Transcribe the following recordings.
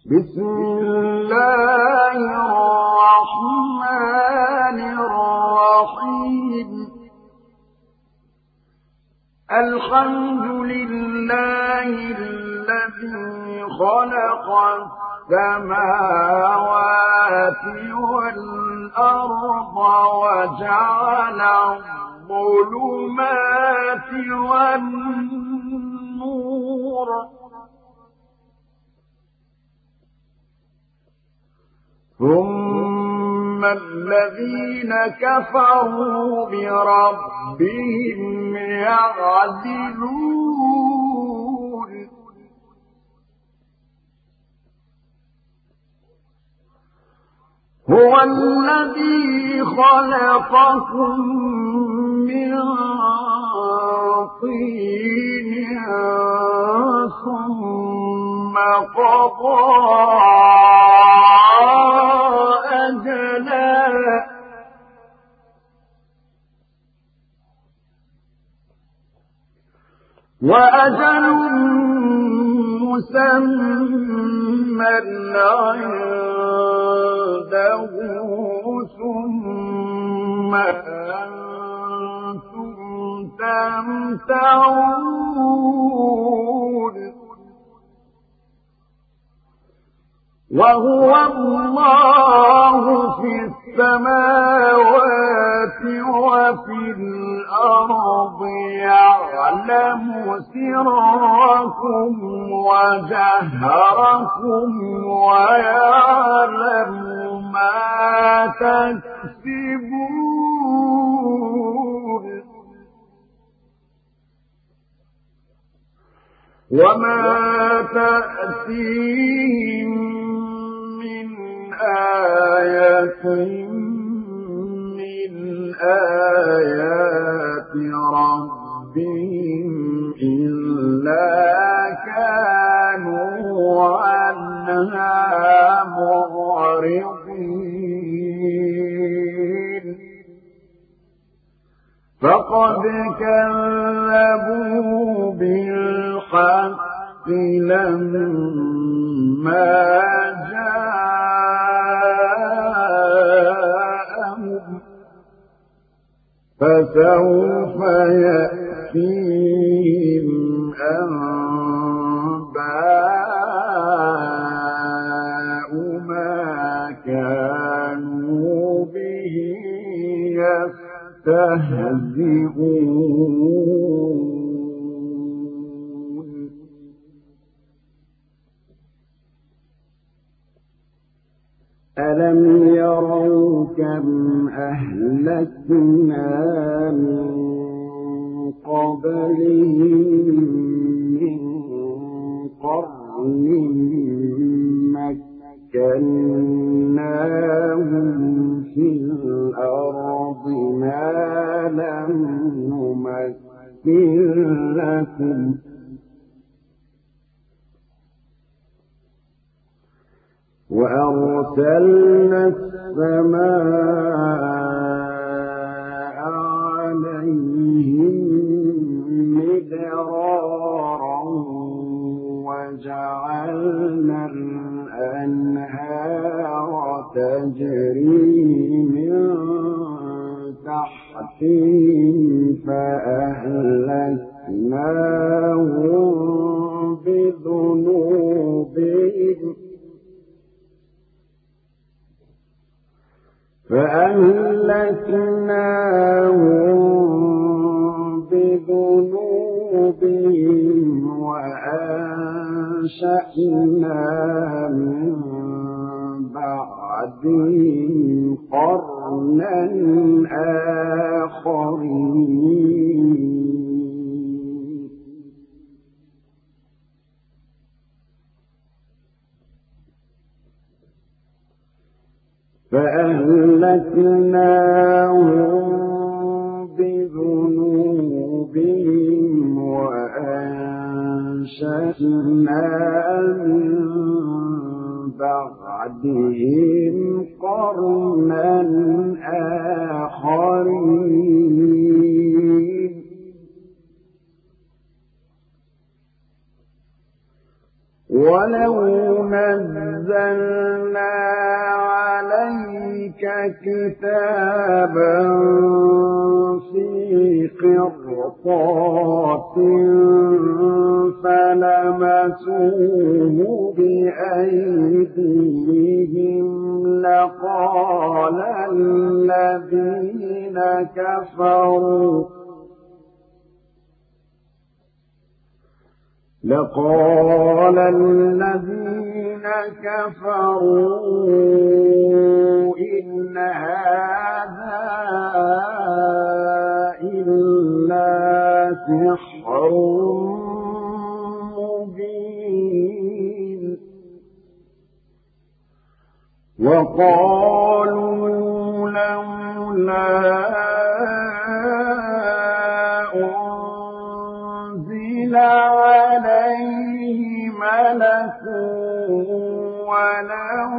بسم الله الرحمن الرحيم الحمد لله الذي خلق السماوات والأرض وجعل الظلمات والنور ثم الذين كفروا بربهم يعدلون هو الذي خلقكم من طين ثم قضى أجلا وأجل مسمى عنده ثم أنتم تمترون وهو الله في السماوات وفي الأرض يعلم سركم وجهركم ويعلم ما تكسبون وما تأتيهم من آية من آيات ربهم إلا كانوا عنها معرضين فقد كذبوا بالحق لما جاءهم فسوف يأتيهم أنباء ما كانوا به يستهزئون ألم يروا كم أهلكنا من قبلهم من قرن مكناهم في الأرض ما لم نمكن لكم وأرسلنا السماء عليهم مدرارا وجعلنا الأنهار تجري من تحتهم فأهلكناهم بذنوبهم وأنشأنا من بعدهم قرنا آخرين فأهلكناهم بذنوبهم وأنشأنا من بعدهم قرنا آخرين ولو نزلنا أنزلنا عليك كتابا في قرطاس فلمسوه بأيديهم لقال الذين كفروا إن هذا إلا سحر مبين وقالوا لولا أنزل عليه ملك ولو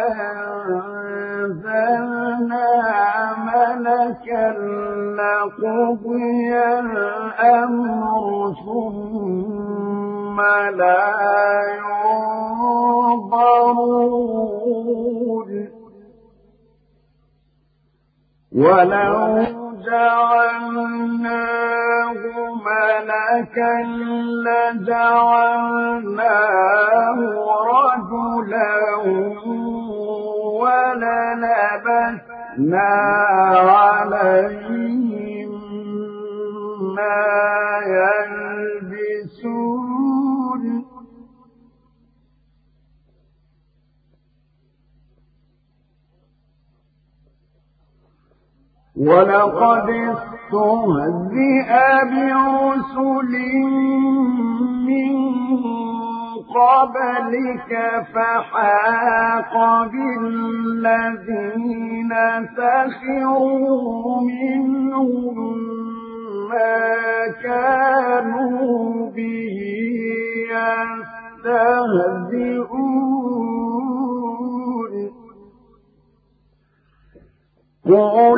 أنزلنا ملكا لقضي الأمر ثم لا ينظرون ولو جعلناه ملكا لجعلناه رجلا وللبسنا عليهم ما يلبسون ولقد استهزئ برسل من قبلك فحاق بالذين سخروا منهم ما كانوا به يستهزئون قل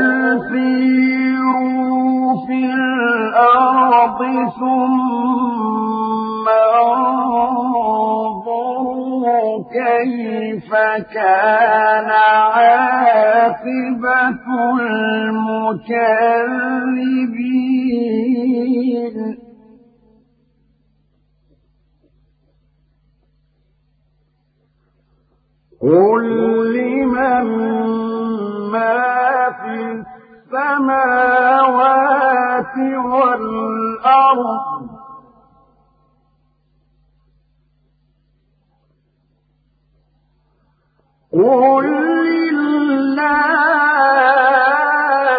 سيروا في الأرض ثم انظروا كيف كان عاقبة المكذبين قل لمن ما في السماوات والأرض قل لله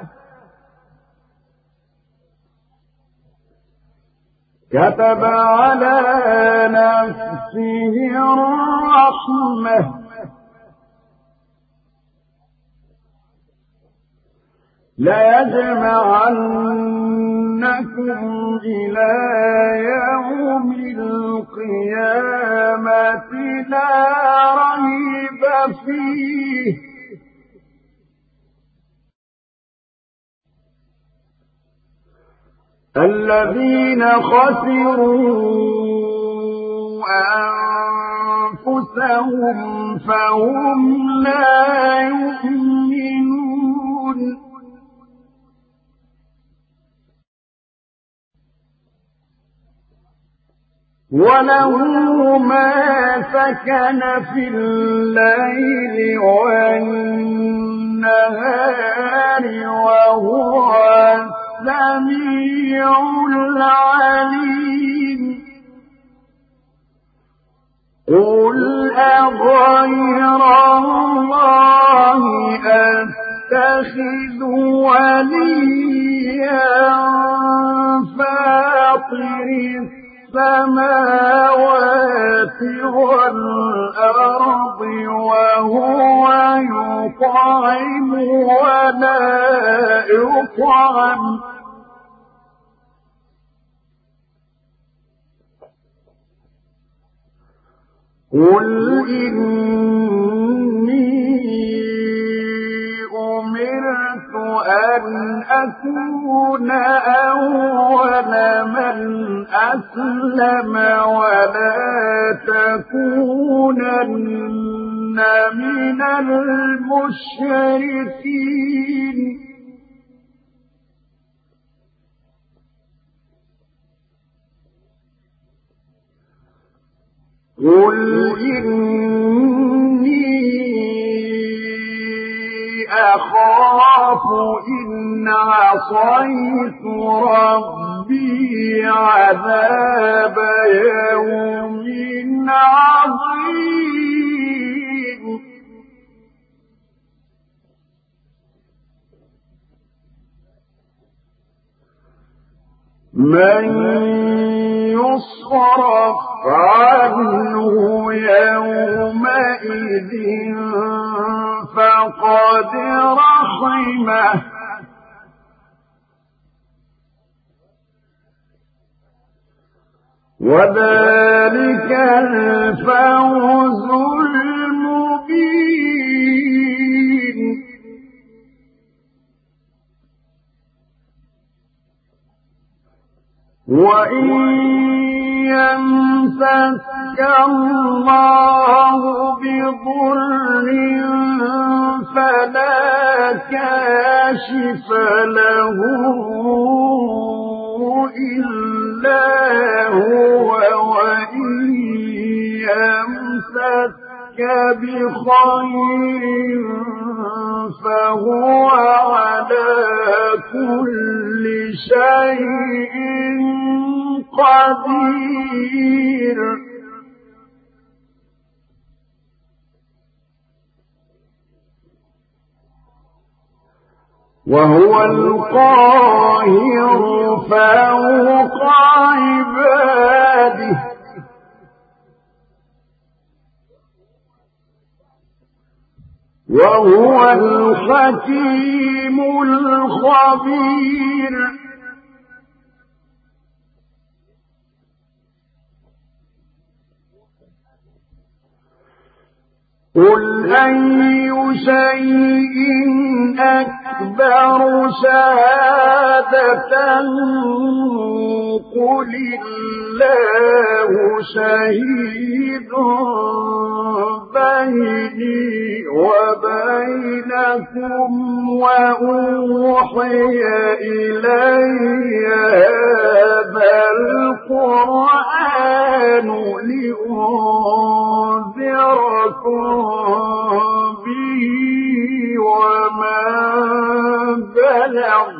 كتب على نفسه الرحمة ليجمعنكم إلى يوم القيامة لا ريب فيه الذين خسروا أنفسهم فهم لا يؤمنون وله ما سكن في الليل والنهار وهو السميع العليم قل أغير الله أتخذ وليا فاطر السماوات والأرض وهو يطعم ولا يطعم قل إني أمرت أن أكون أول من أسلم ولا تكونن من المشركين قل إني أخاف إن عصيت ربي عذاب يوم عظيم من يصرف عنه يومئذ فقد رحمه وذلك الفوز المبين وإن يمسك الله بضر فلا كاشف له إلا هو وإن يمسك بخير فهو على كل شيء قدير وهو القاهر فوق عباده وهو الحكيم الخبير قل أي شيء أكبر شهادة قل الله شهيد بيني وبينكم وأوحي إلي هذا القرآن لأنذركم به ومن بلغ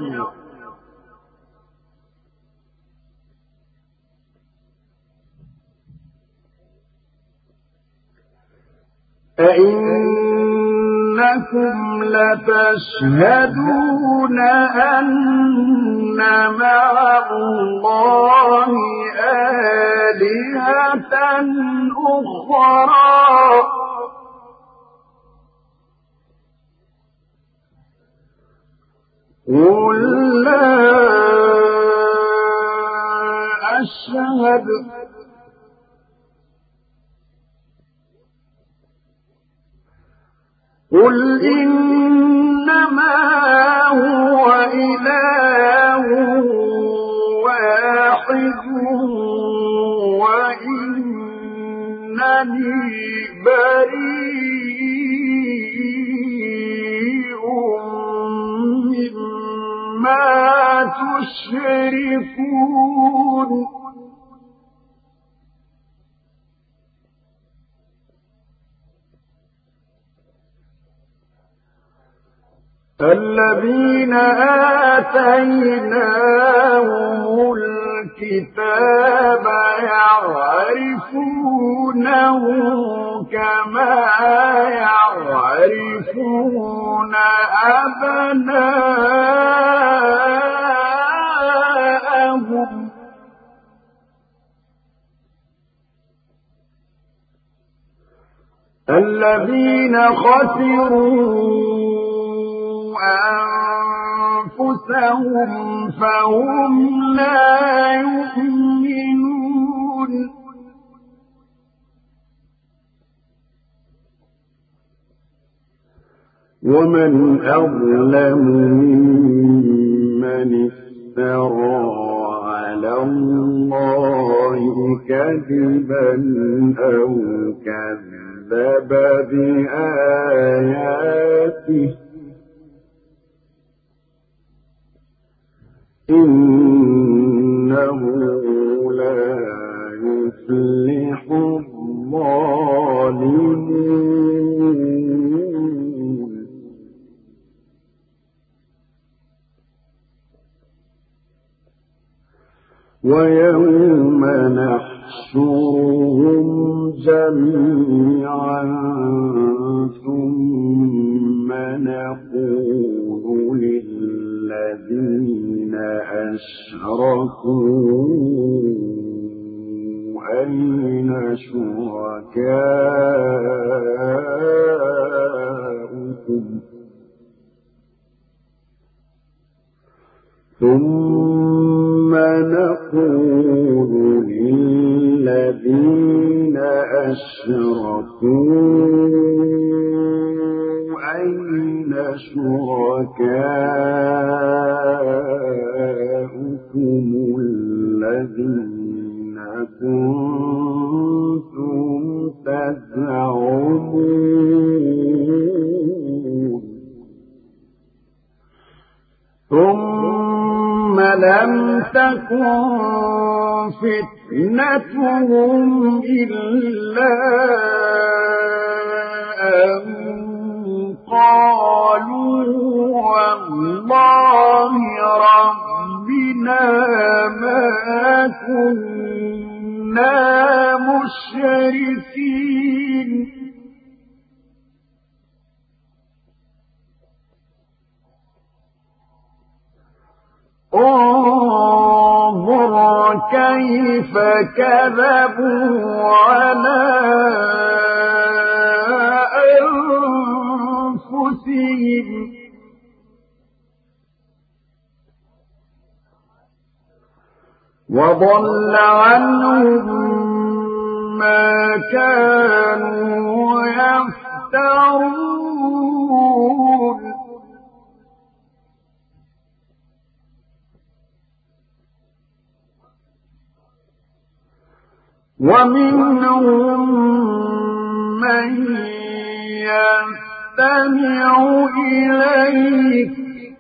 أئنكم لتشهدون أن مع الله آلهة أخرى قل لا أشهد قل إنما هو إله واحد وإنني بريء مما تشركون الذين آتيناهم الكتاب يعرفونه كما يعرفون أبناءهم الذين خسروا أنفسهم فهم لا يؤمنون ومن أظلم ممن افترى على الله كذبا أو كذب كذب بآياته إنه لا يفلح الظالمون ويوم نحشرهم جميعا ثم نقول للذين أشركوا أين شركاؤكم ثم نقول للذين أشركوا أين شركاؤكم الذين كنتم تزعمون ثم لم تكن فتنتهم إلا أن قالوا والله ربنا ما كنا مشركين انظر كيف كذبوا على أنفسهم وضل عنهم ما كانوا يفترون ومنهم من يستمع إليك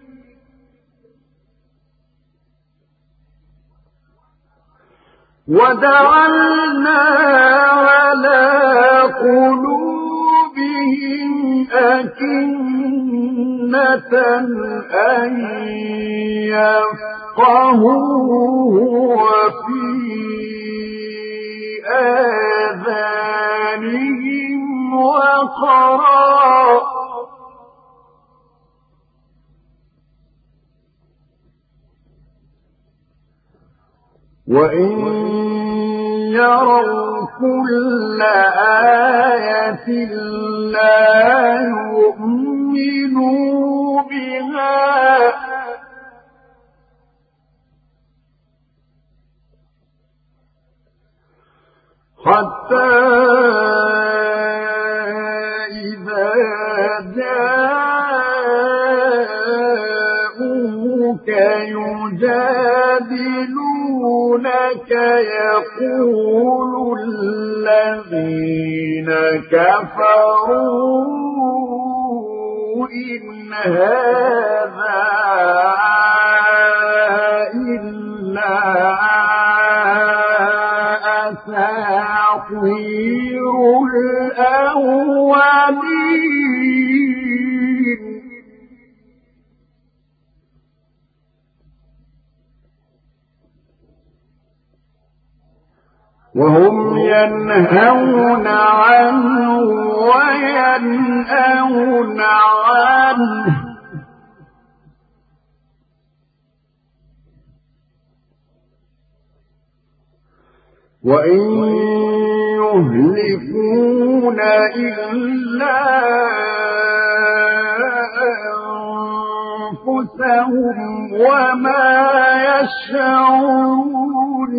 وجعلنا على قلوبهم أكنة أن يفقهوه وفي آذانهم وقرا وإن يروا كل آية لا يؤمنوا بها حتى إذا جاءوك يجادلونك يقول الذين كفروا إن هذا إلا أساطير الأولين وهم ينهون عنه وينأون عنه وإن يهلكون إلا أنفسهم وما يشعرون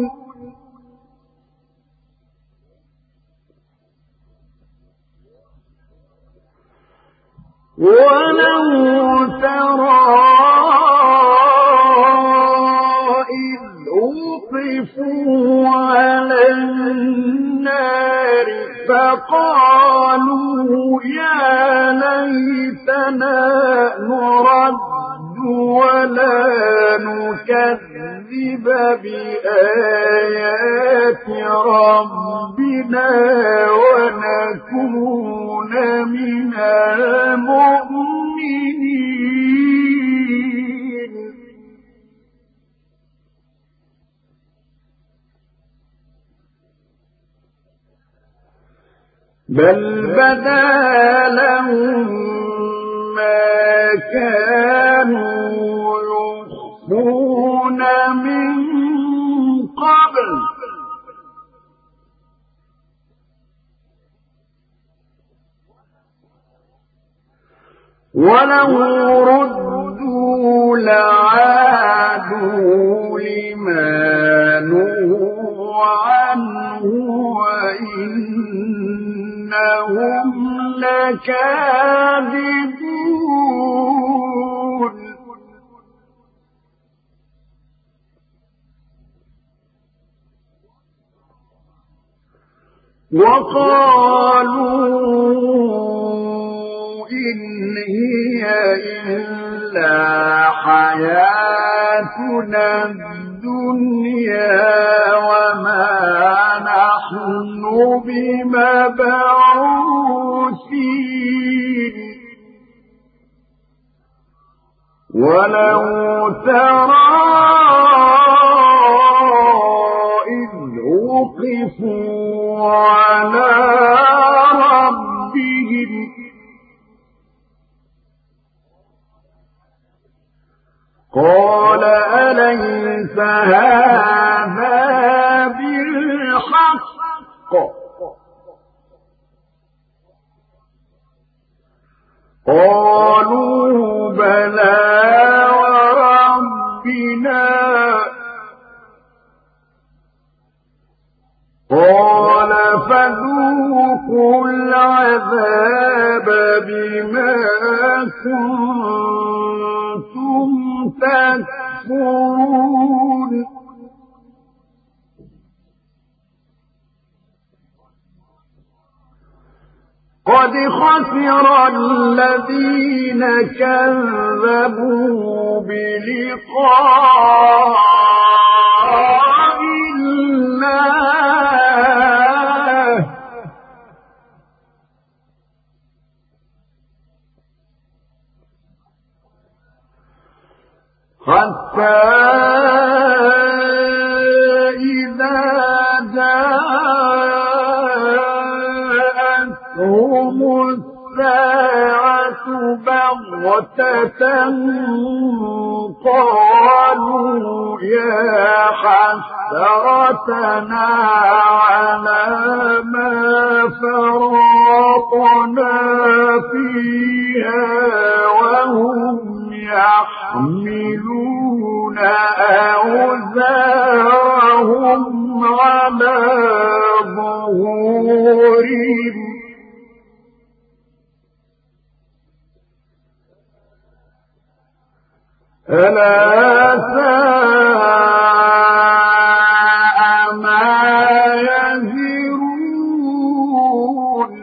ولو ترى إذ وقفوا على النار فقالوا يا ليتنا نرد ولا نكذب بآيات ربنا ونكون من المؤمنين بل بدا لهم ما كانوا يخفون من قبل ولو ردوا لعادوا لما نهوا عنه وإنهم لكاذبون وقالوا إن هي إلا حياتنا الدنيا وما نحن بمبعوثين ولو ترى إذ وقفوا على ربهم قال أليس هذا بالحق قالوا بلى وربنا قال فذوقوا العذاب بما كنتم تكفرون قد خسر الذين كذبوا بلقاء الله حتى إذا جاءتهم الساعة بغتة قالوا يا حسرتنا على ما فرطنا فيها وهم يحملون أوزارهم على ظهورهم ألا ساء ما يزرون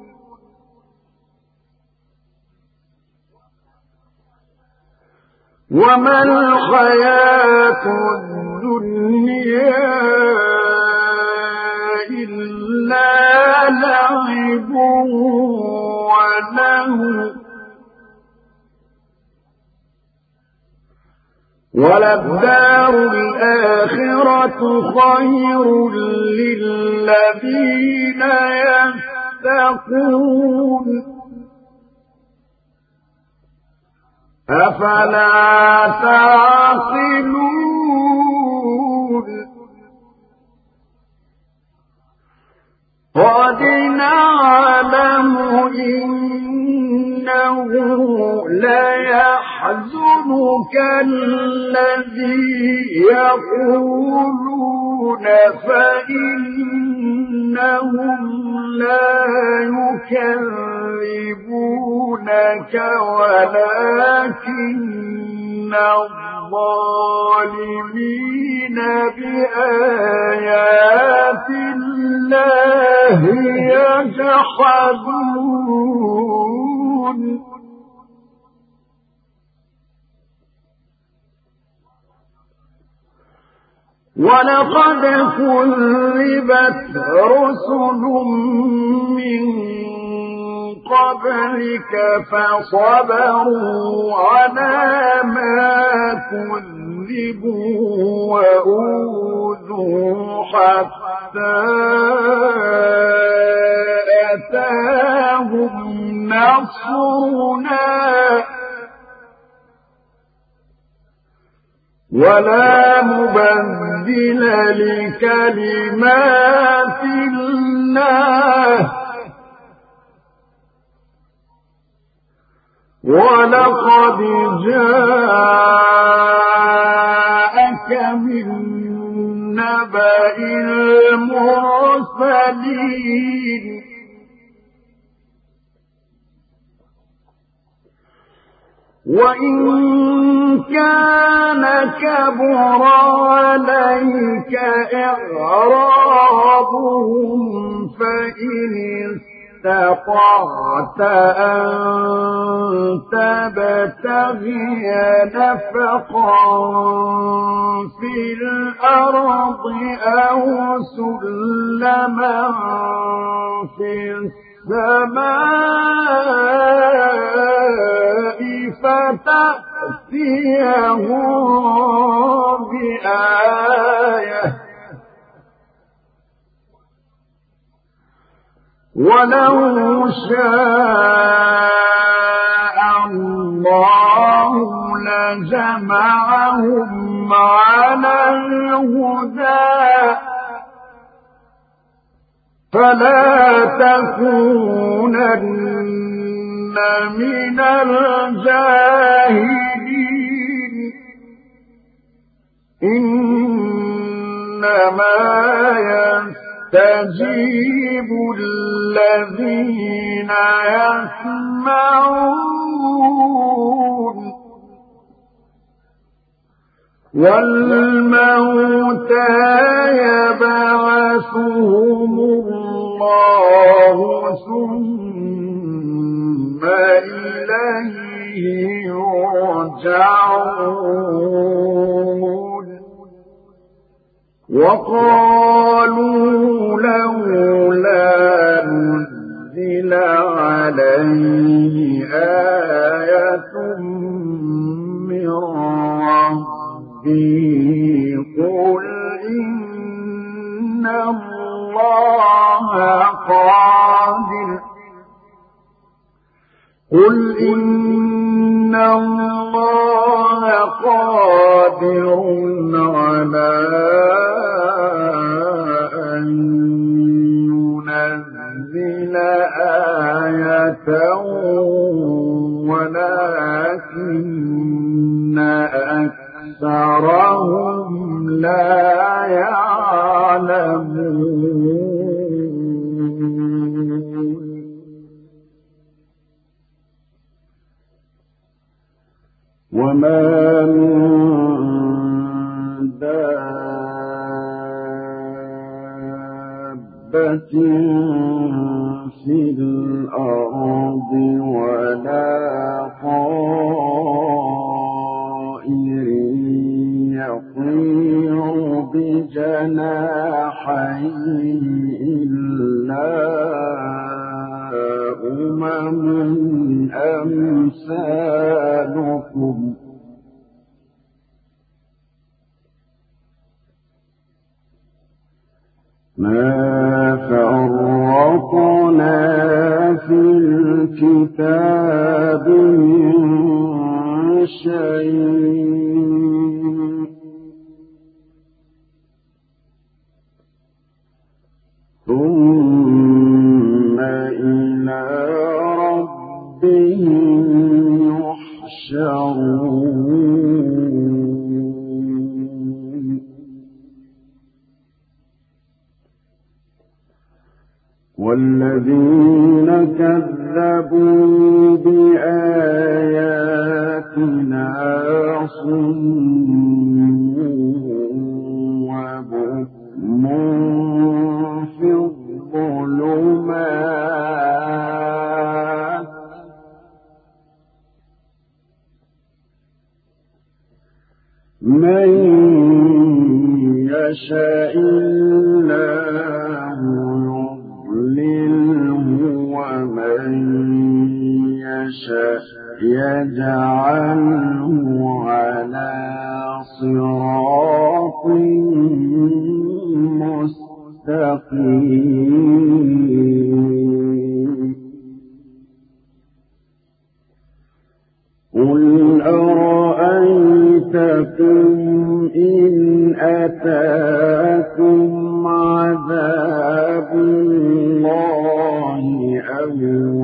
وما الحياة الدنيا إلا لعب ولهو وللدار الآخرة خير للذين يتقون أفلا تعقلون قد نعلم إنه ليحزنك الذي يقولون فإنهم لا يكذبونك ولكن الظالمين بآيات الله يجحدون ولقد كذبت رسل من قبلك فصبروا على ما كذبوا وأوذوا حتى أتاهم نصرنا ولا مبدل لكلمات الله ولقد جاءك من نبأ المرسلين وإن كان كبر عليك إعراضهم فإن استطعت أن تبتغي نفقا في الأرض أو سلما في السماء فتأتيهم بآية ولو شاء الله لجمعهم على الهدى فلا تكونن من الجاهلين إنما يستجيب الذين يسمعون والموتى يبعثهم الله ثم إليه يرجعون وقالوا لولا نزل عليه آية من ربه قل إن الله قادر على أن ينزل آية ولكن أكثرهم لا يعلمون وما من دابة في الأرض ولا طائر يطير بجناحيه إلا أمثالكم ما فرطنا في الكتاب من شيء ثم إلى ربهم يحشرون والذين كذبوا بآياتنا صم من يشاء الله يضلله ومن يشاء يجعله على صراط مستقيم قل أرأيتكم إن أتاكم عذاب الله أو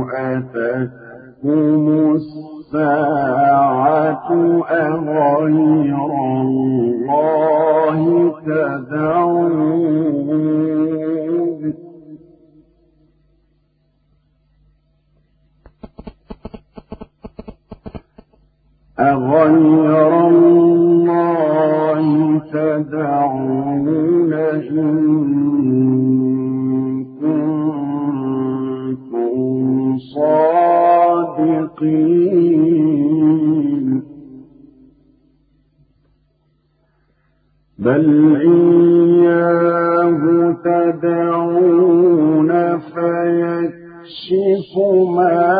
أتتكم الساعة أغير الله تدعون أغير الله تدعون إن كنتم صادقين بل إياه تدعون فيكشف ما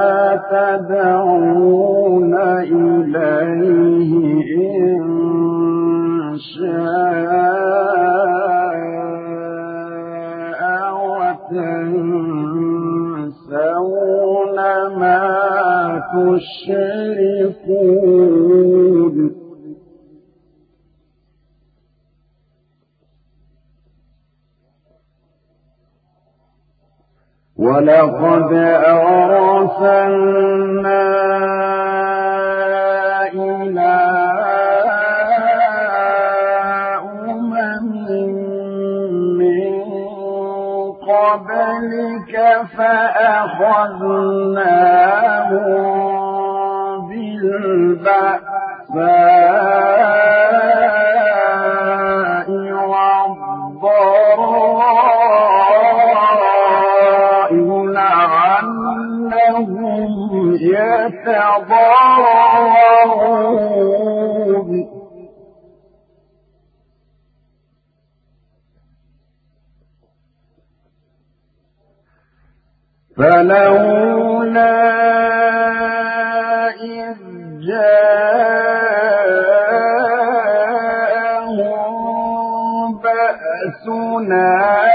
تدعون إليه إن شاء وتنسون ما تشركون ولقد أرسلنا إلى أمم من قبلك فأخذناهم بالبأساء والضراء لعلهم يتضرعون فلولا إذ جاءهم بأسنا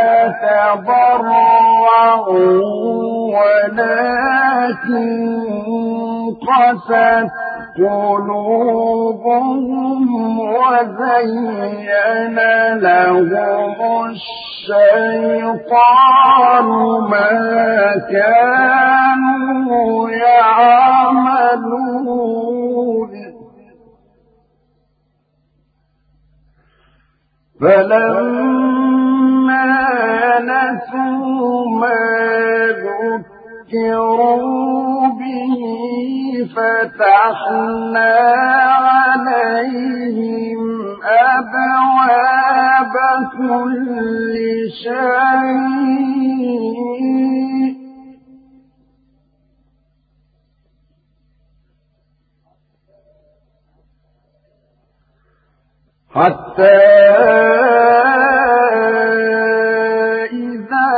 تضرعوا ولكن قست قلوبهم وزين لهم الشيطان ما كانوا يعملون فلما نسوا ما ذكروا به فتحنا عليهم أبواب كل شيء حتى إذا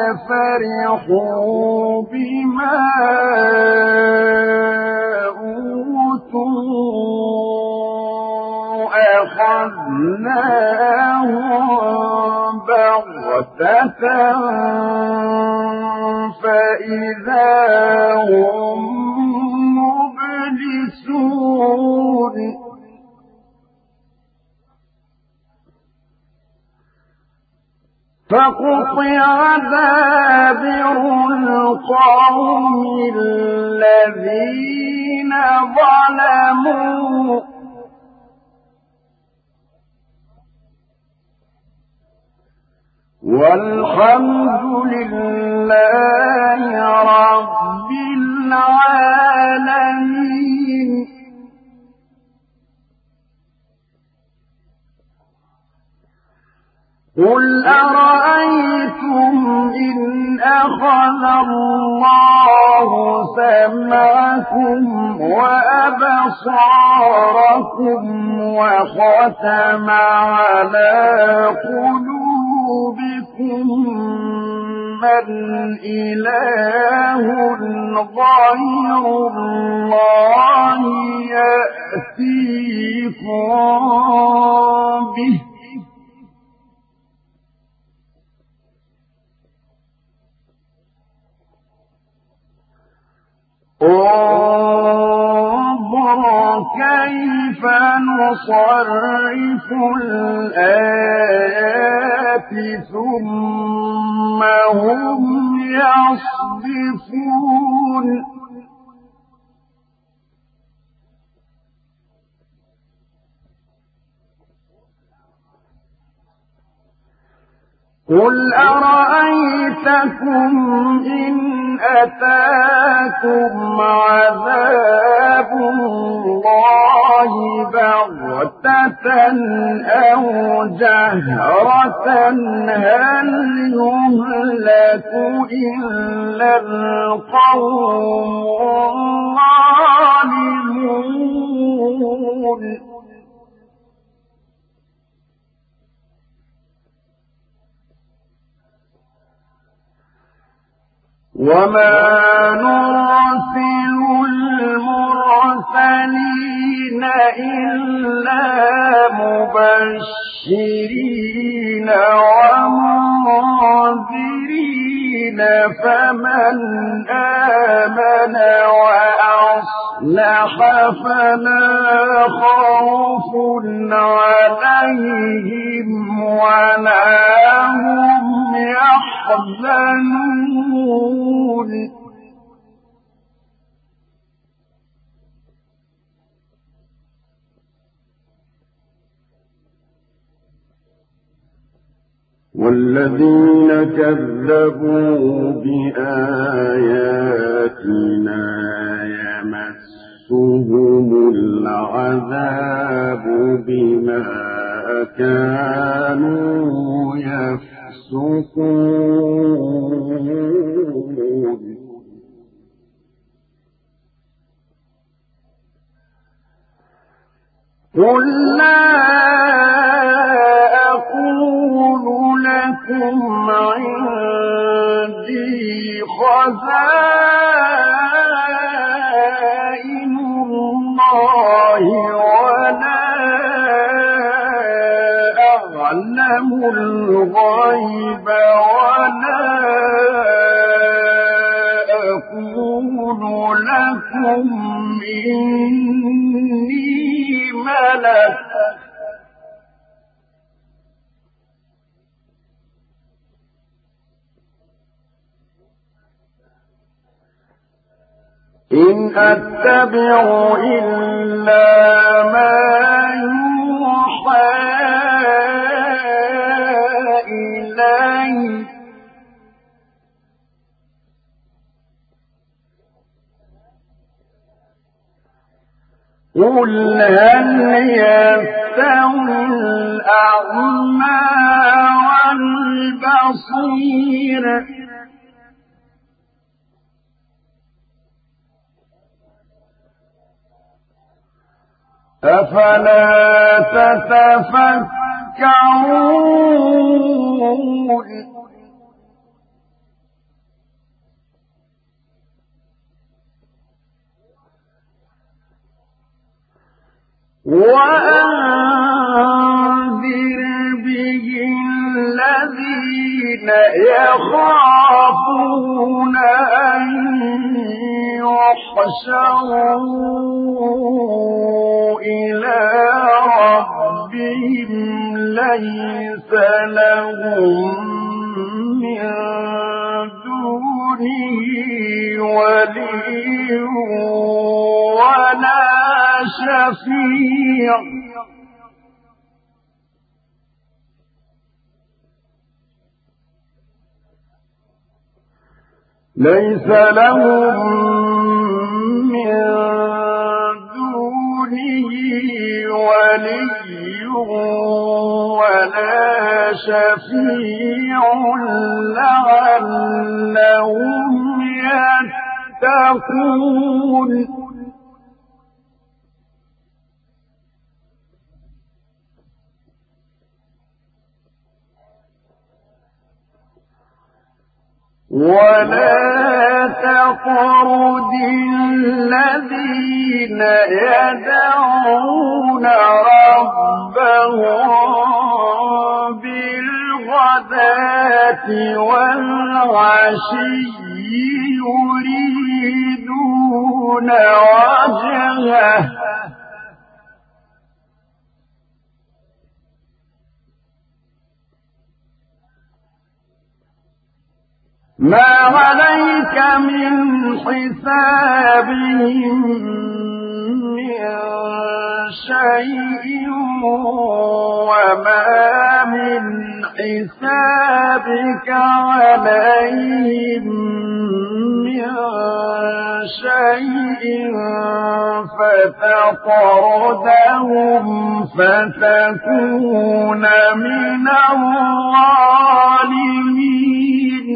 فرحوا بما أوتوا أخذناهم بغتة فإذا هم مبلسون فقطع دابر القوم الذين ظلموا والحمد لله رب العالمين قل أرأيتم إن أخذ الله سمعكم وأبصاركم وختم على قلوبكم من إله غير الله يأتيكم به انظر كيف نصرف الآيات ثم هم يصدفون قل أرأيتكم إن أتاكم عذاب الله بغتة أو جهرة هل يهلك إلا القوم الظالمون وما نرسل المرسلين إلا مبشرين ومنذرين فمن آمن وأصلح فلا خوف عليهم ولا هم يحزنون والذين كذبوا بآياتنا يمسهم العذاب بما كانوا يفسقون قل لا أقول لكم عندي خزائن الله ولا أعلم الغيب ولا أقول لكم إني ملك إن أتبع إلا ما يوحى إلي قل هل يستوي الأعمى والبصير أفلا تتفكرون وأنذر به الذين يخافون أن يحشروا إلى ربهم ليس لهم من دونه ولي ولا شفيع ليس لهم من دونه ولي ولا شفيع شفيع لعلهم يتقون ولا تطرد الذين يدعون ربهم بالغداة والعشي يريدون وجهه ما عليك من حسابهم من شيء وما من حسابك عليهم من شيء فتطردهم فتكون من الظالمين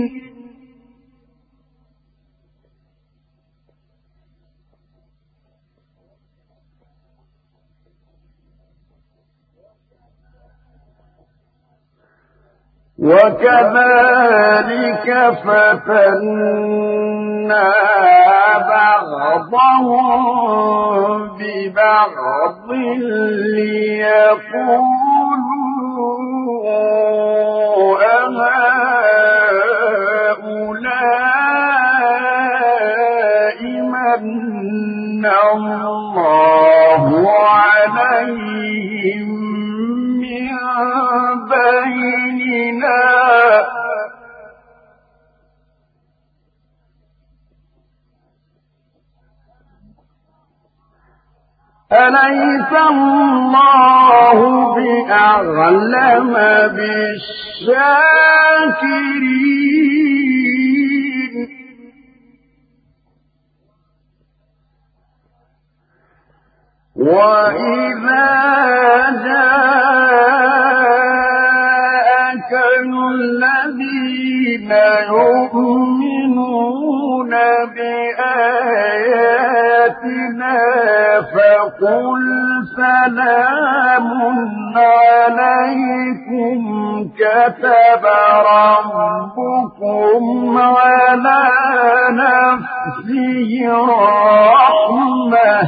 وكذلك فتنا بعضهم ببعض ليقولوا أهؤلاء من الله عليهم من بيننا أليس الله بأعلم بالشاكرين وإذا جاءك الذين يؤمنون بآياتنا فقل سلام عليكم كتب ربكم على نفسه الرحمة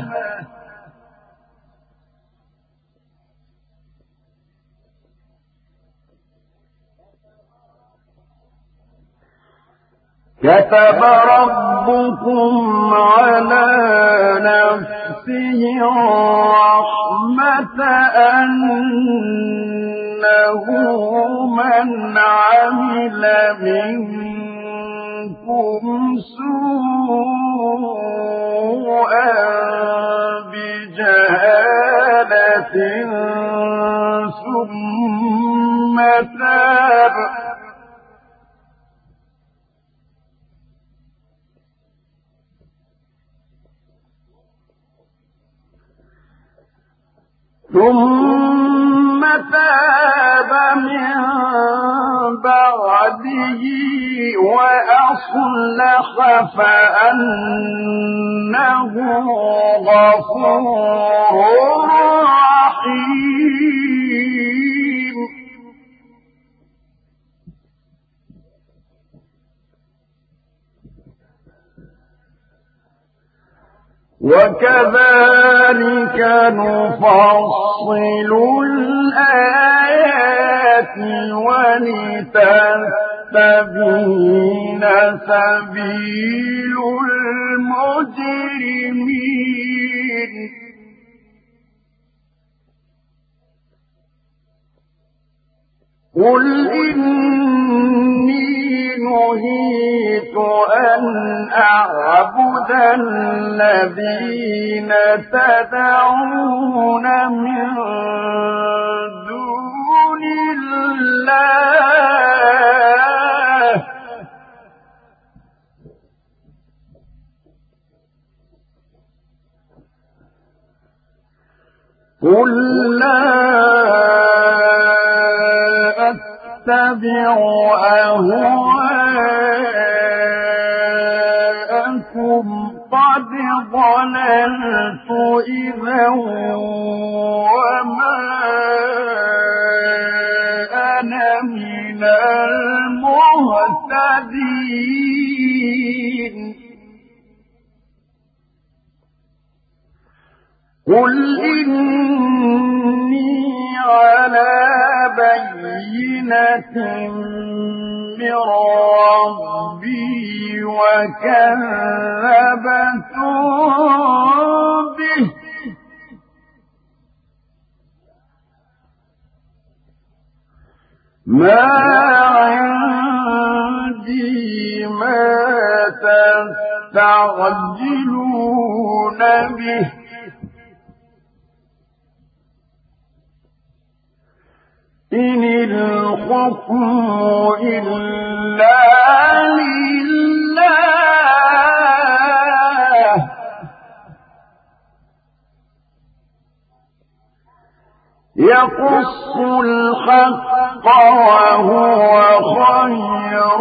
كتب ربكم على نفسه الرحمة أنه من عمل منكم سوءا بجهالة ثم تاب من بعده وأصلح فأنه غفور رحيم وكذلك نفصل الآيات ولتستبين سبيل المجرمين قل إني نهيت أن أعبد الذين تدعون من دون الله قل لا أتبع أهواءكم قد ضللت إذا وما أنا من المهتدين قل إني على بينة من ربي وكذبتم به ما عندي ما تستعجلون به إن الحكم إلا لله يقص الحق وهو خير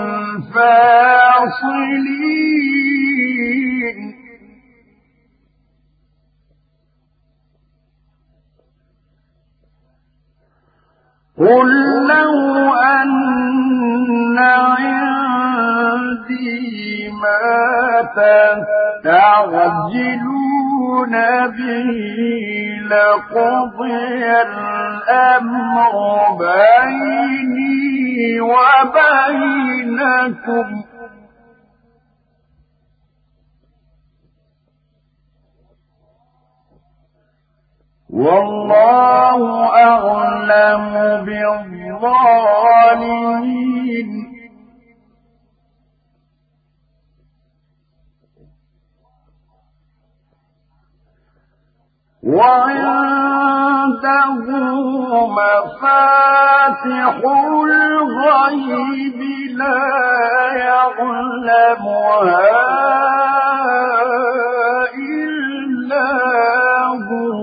الفاصلين قل لو أن عندي ما تستعجلون به لقضي الأمر بيني وبينكم والله أعلم بالظالمين وعنده مفاتح الغيب لا يعلمها إلا هو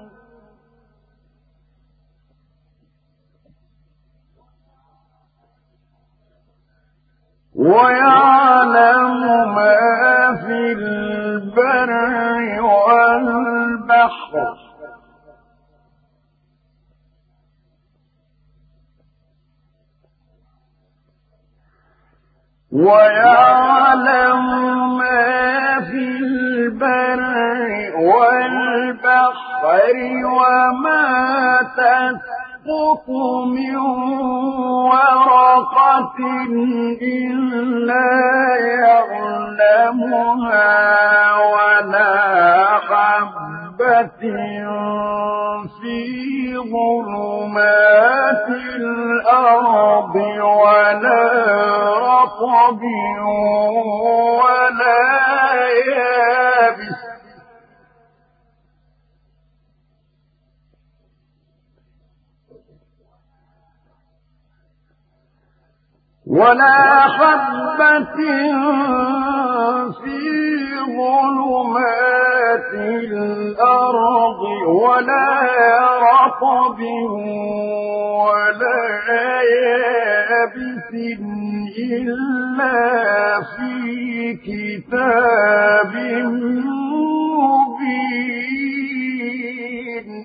ويعلم ما في البر والبحر ويعلم ما في البر والبحر وما تسقط من ورقة إلا يعلمها ولا حبة في ظلمات الأرض ولا رطب ولا يابس ولا حبة في ظلمات الأرض ولا رطب ولا يابس إلا في كتاب مبين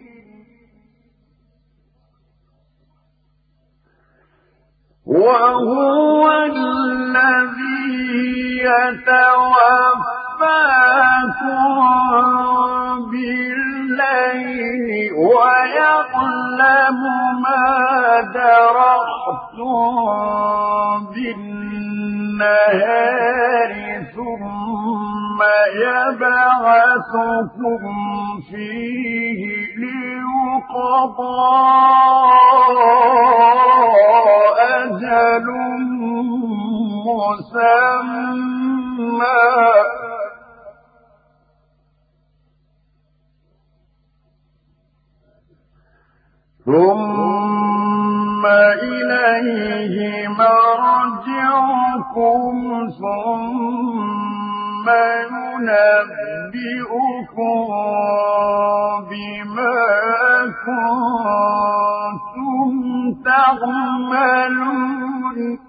وهو الذي يتوفاكم بالليل ويعلم ما جرحتم بالنهار ثم يبعثكم فيه ليقضى أجل مسمى ثم إليه مرجعكم ثم ينبئكم بما كنتم تعملون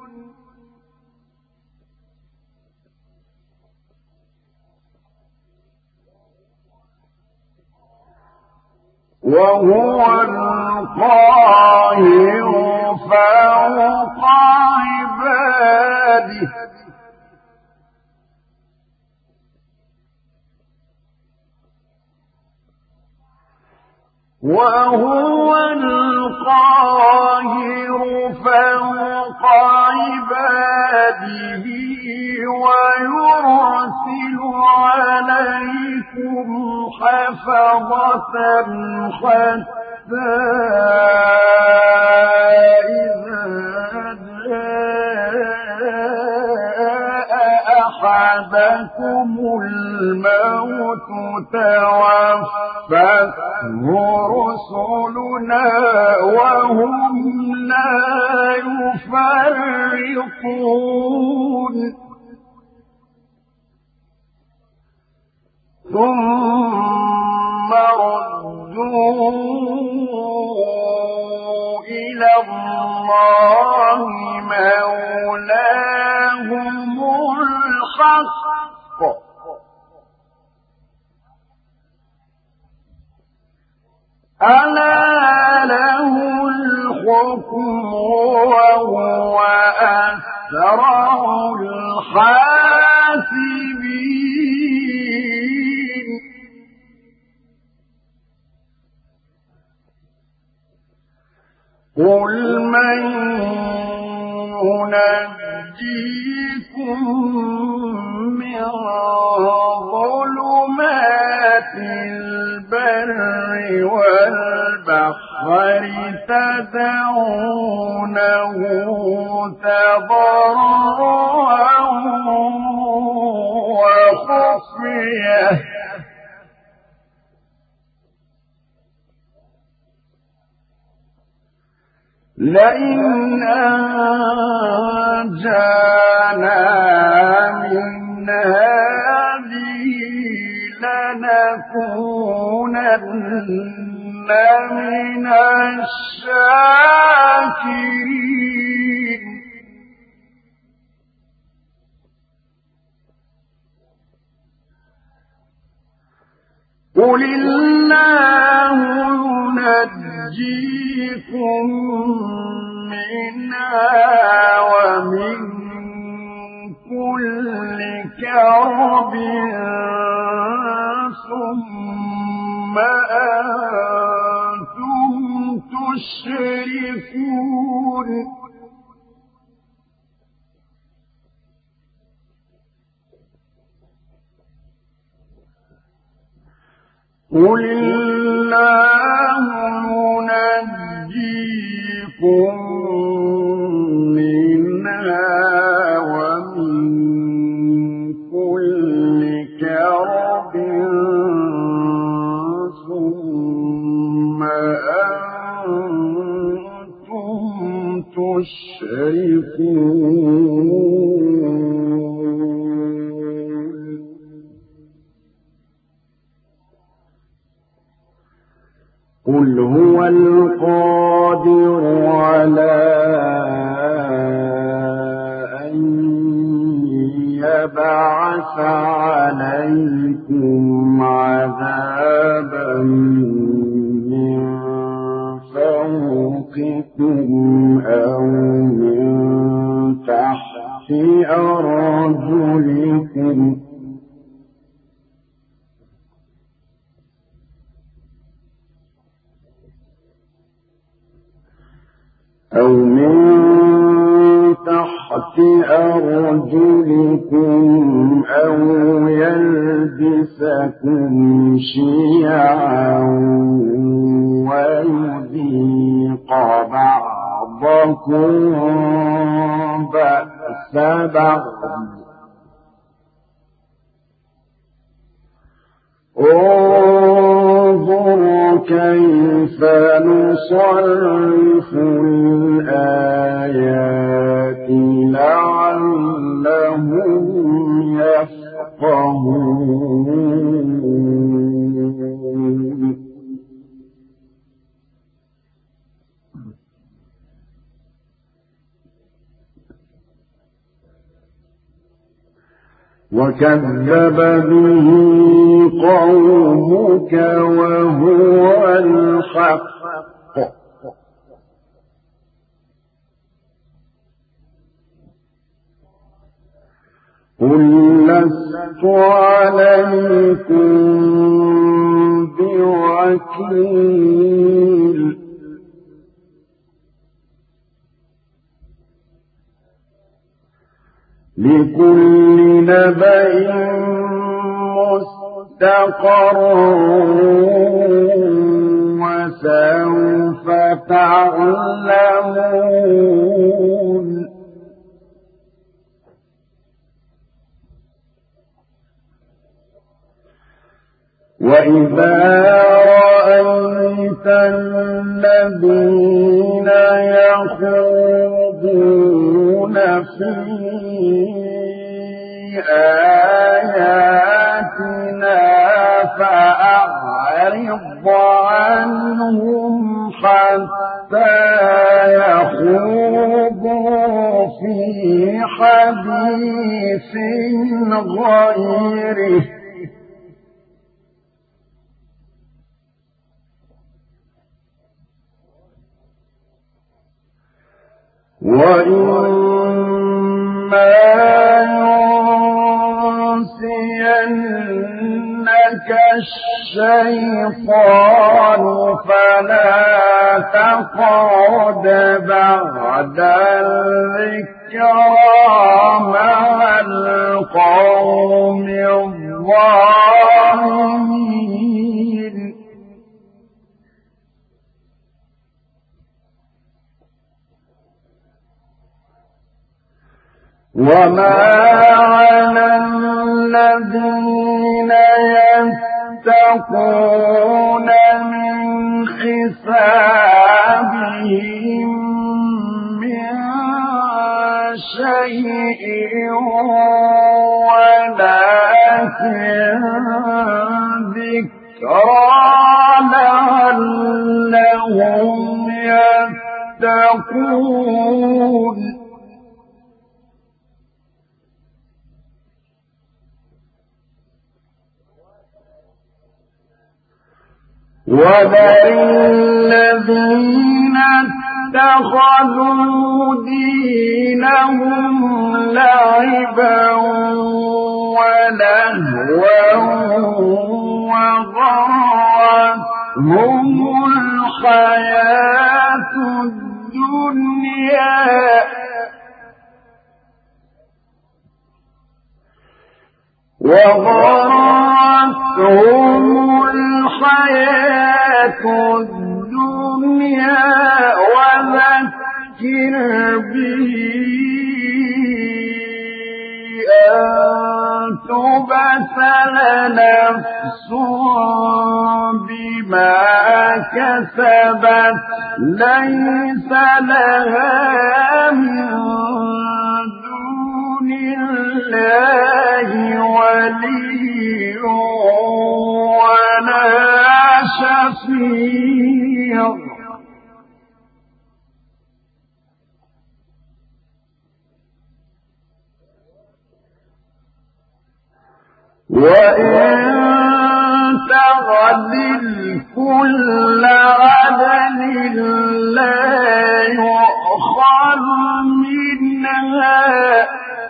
وهو القاهر فوق عباده وهو القاهر فوق عباده ويرسل عليكم حفظة حتى إذا جاء أحدكم الموت توفته رسلنا وهم لا يفرطون ثم ردوا إلى الله مولاهم الحق ألا له الحكم وهو أسرع الحاسبين قل من ينجيكم من ظلمات البر والبحر تدعونه تضرعا وخفية لئن أنجانا من هذه لنكونن من الشاكرين قل الله ينجيكم منها ومن كل كرب ثم أنتم تشركون قل الله ينجيكم منها ومن كل كرب ثم أنتم تشركون قل هو القادر على أن يبعث عليكم عذابا من فوقكم أو من تحت أرجلكم أو من تحت أرجلكم أو يلبسكم شيعا ويذيق بعضكم بأس بعض انظر كيف نصرف الآيات لعلهم يفقهون وكذب به قومك وهو الحق قل لست عليكم بوكيل لكل نبأ مستقر وسوف تعلمون وإذا رأيت الذين يخوضون في آياتنا فأعرض عنهم حتى يخوضوا في حديث غيره وإما ينسينك الشيطان فلا تقعد بعد الذكرى مع القوم الظالمين وما على الذين يتقون من حسابهم من شيء ولكن ذكرى لعلهم يتقون وذر الذين اتخذوا دينهم لعبا ولهوا وغرتهم الحياة الدنيا الحياة الدنيا وذكر به أن تبتل نفس بما كسبت ليس لها من دون الله ولي ولا شفيع وإن تغدل كل عدل لا يؤخذ منها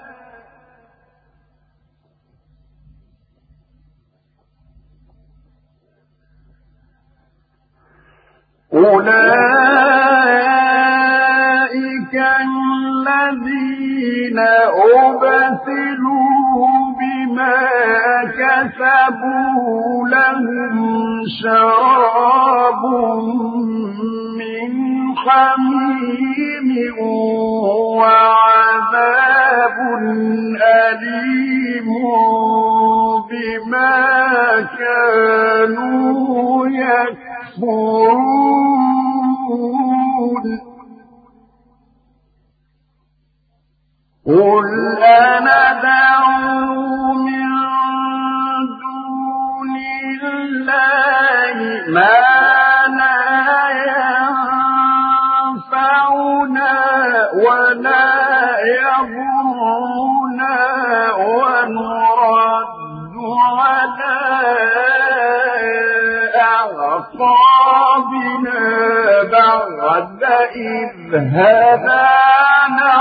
أولئك الذين أبسلوا بما كسبوا لهم شراب من حميم وعذاب أليم بما كانوا يكفرون قل أندعو من دون الله ما لا ينفعنا ولا يضرنا ونرد عقابنا بعد إذ هدانا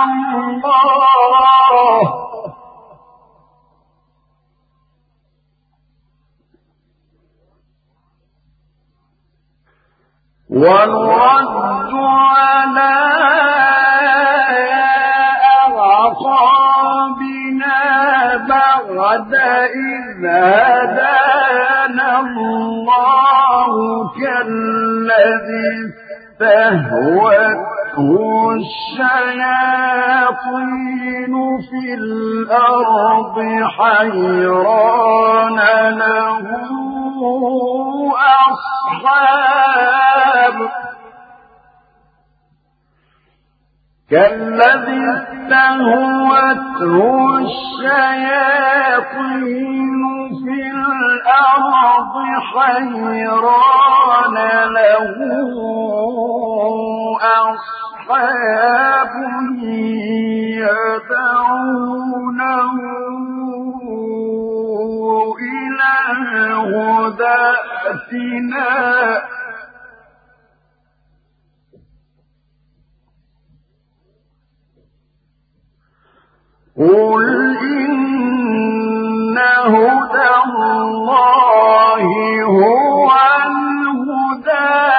الله ونرد على أعقابنا بعد إذ هدانا الله كالذي استهوته الشياطين في الأرض حيران له أصحاب كالذي استهوته الشياطين في الأرض حيران له أصحاب يدعونه إلى الهدى ائتنا قل إن هدى الله هو الهدى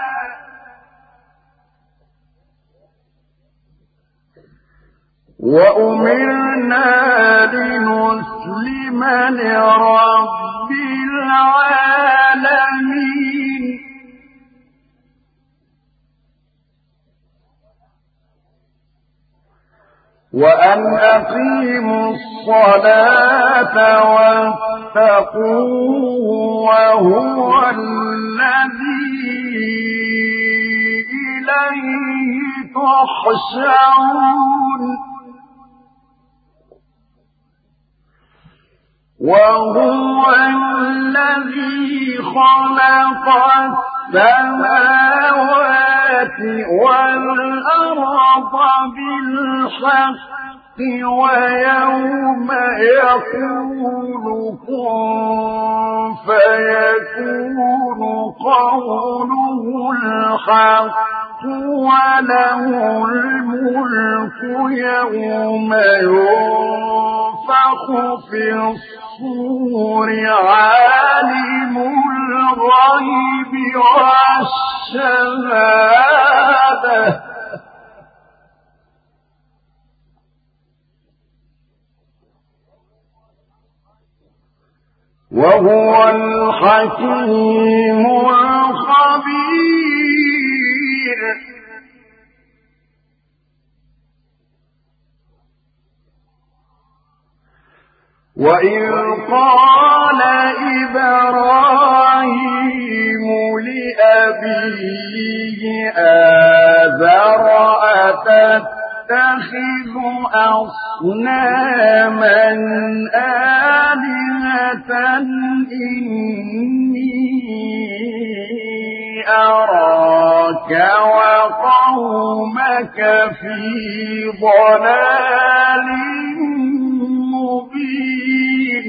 وأمرنا لنسلم لرب العالمين وأن أقيموا الصلاة واتقوه وهو الذي إليه تحشرون وهو الذي خلق السماوات والأرض بالحق ويوم يقول كن فيكون قوله الحق وله الملك يوم ينفخ في الصور عالم الغيب والشهادة وهو الحكيم الخبير وإذ قال إبراهيم لأبيه آزر أتتخذ أصناما آلهة إني أراك وقومك في ضلال مبين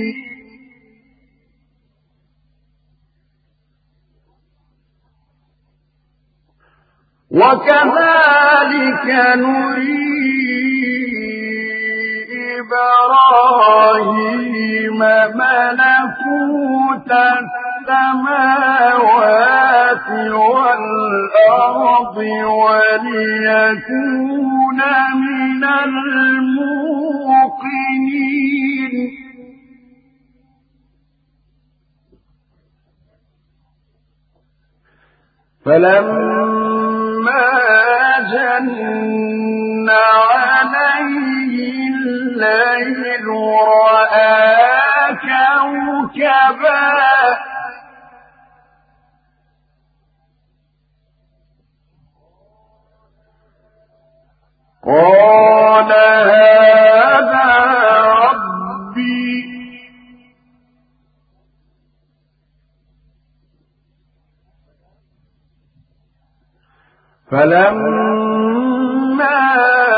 وكذلك نري إبراهيم ملكوت السماوات والأرض وليكون من الموقنين فلما جن عليه الليل رأى كوكبا قال هذا ربي فلما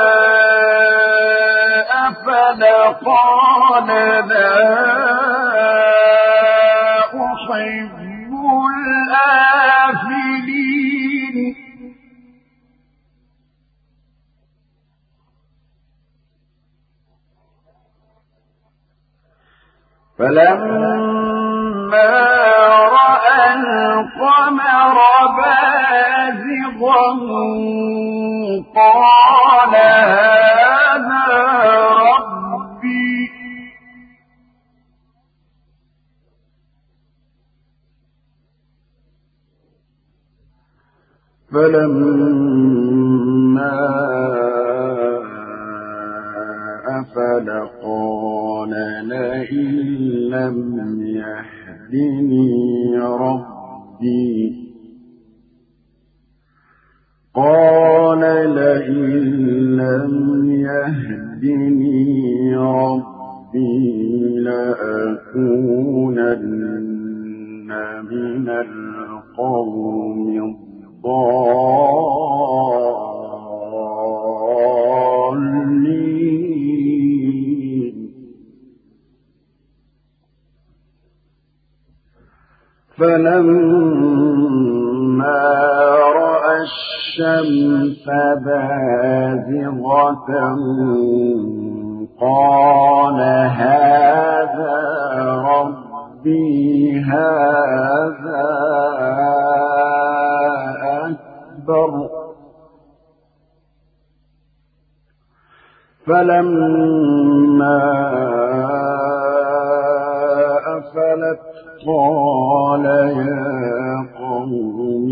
أفل قال لا أحب الآفلين فلما رأى القمر بازغا قال هذا ربي فلما أفل قال لئن لم يهدني ربي لأكونن من القوم الضالين فلما رأى الشمس بازغة قال هذا ربي هذا أكبر فلما أفلت قال يا قوم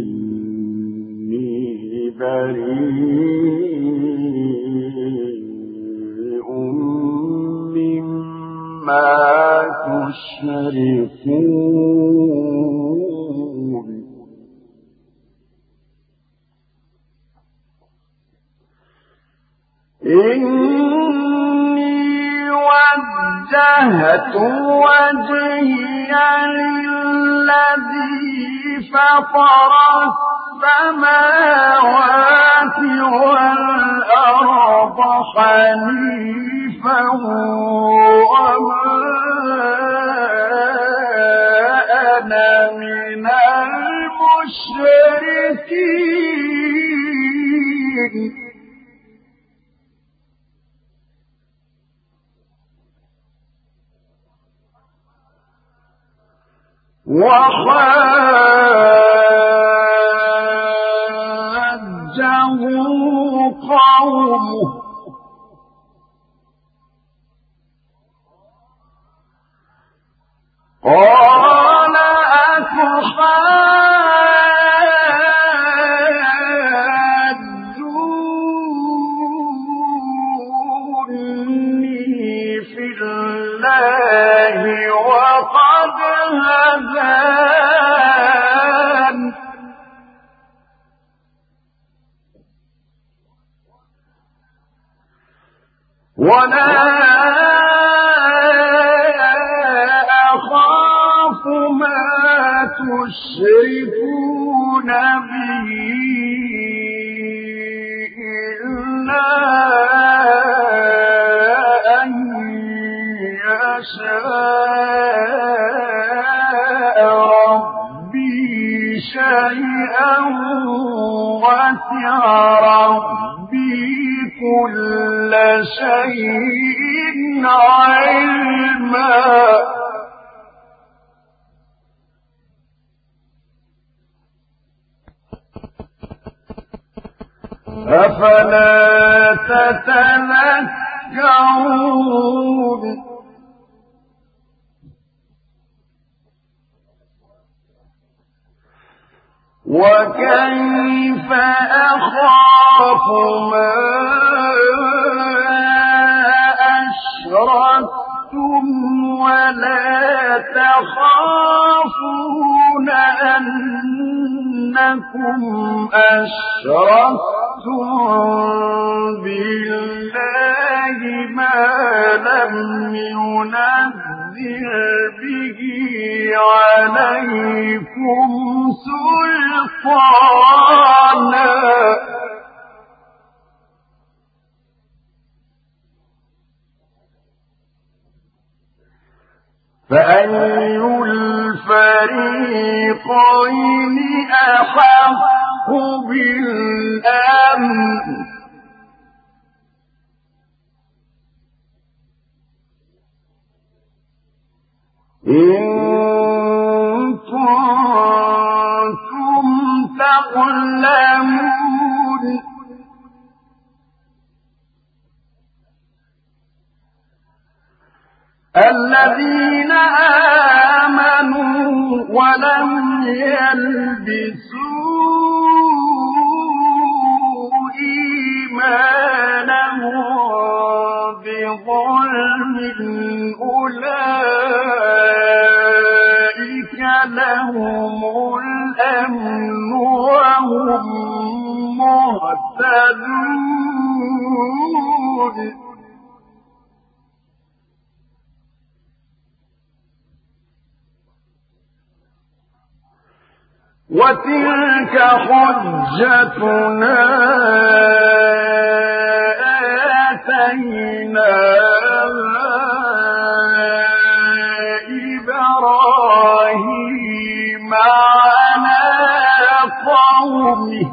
إني بريء مما تشركون إني وجهت وجهي للذي فطر السماوات والأرض حنيفا وما أنا من المشركين وحاجه قومه قال أتحاجوني في الله وقد هدان ولا أخاف ما تشركون به إلا أن يشاء ربي شيئا وسع ربي كل شيء علما أفلا تتذكرون وكيف أخاف ما أشركتم ولا تخافون أنكم أشركتم بالله ما لم ينزل به عليكم سلطانا فأي الفريقين أحق بالأمن إن كنتم تعلمون الذين آمنوا ولم يلبسوا إيمانهم بظلم أولئك لهم الأمن وهم مهتدون وتلك حجتنا آتيناها إبراهيم على قومه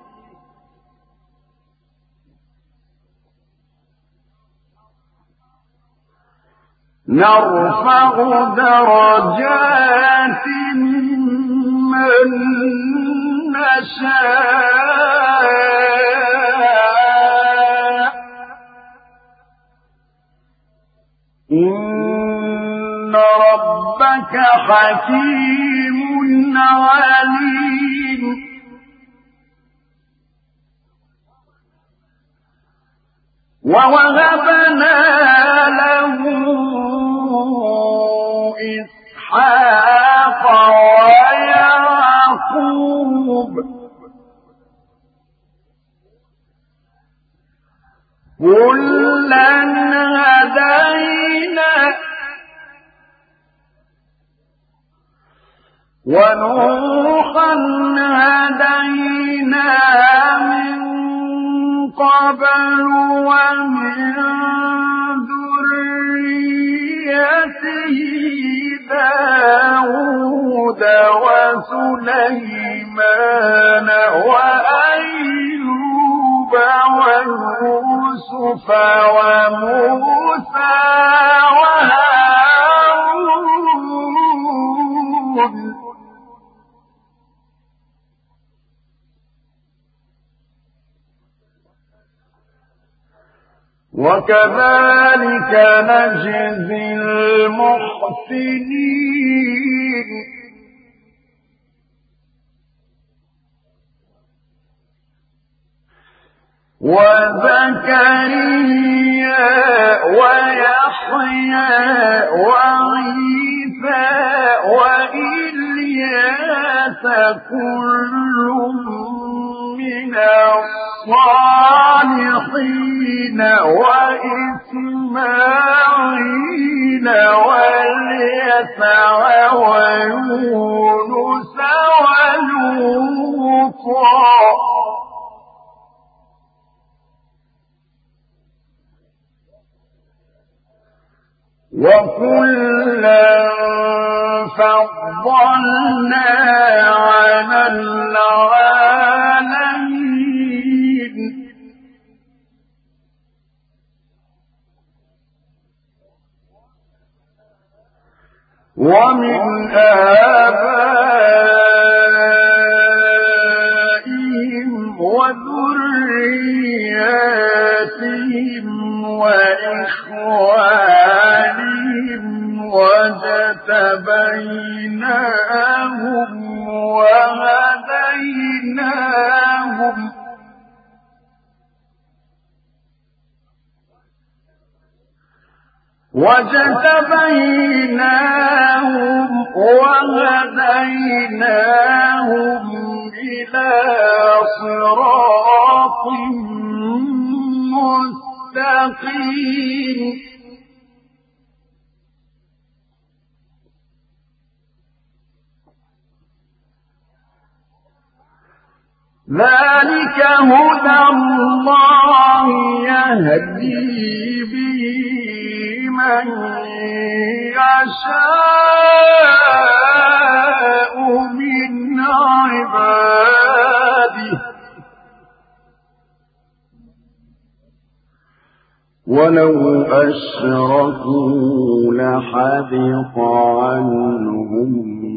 نرفع درجات من نشاء إن ربك حكيم عليم ووهبنا له إسحاق ويعقوب كلا هدينا ونوحا هدينا من قبل ومن ذريته داود وسليمان وأيوب ويوسف وموسى وهارون وكذلك نجزي المحسنين وزكريا ويحيى وعيسى وإلياس كل من الصالحين وإسماعيل واليسع ويونس ولوطا وكلا فضلنا على العالمين ومن آبائهم وذرياتهم وإخوانهم واجتبيناهم وهديناهم إلى صراط مستقيم ذلك هدى الله يهدي به من يشاء من عباده ولو أشركوا لحبط عنهم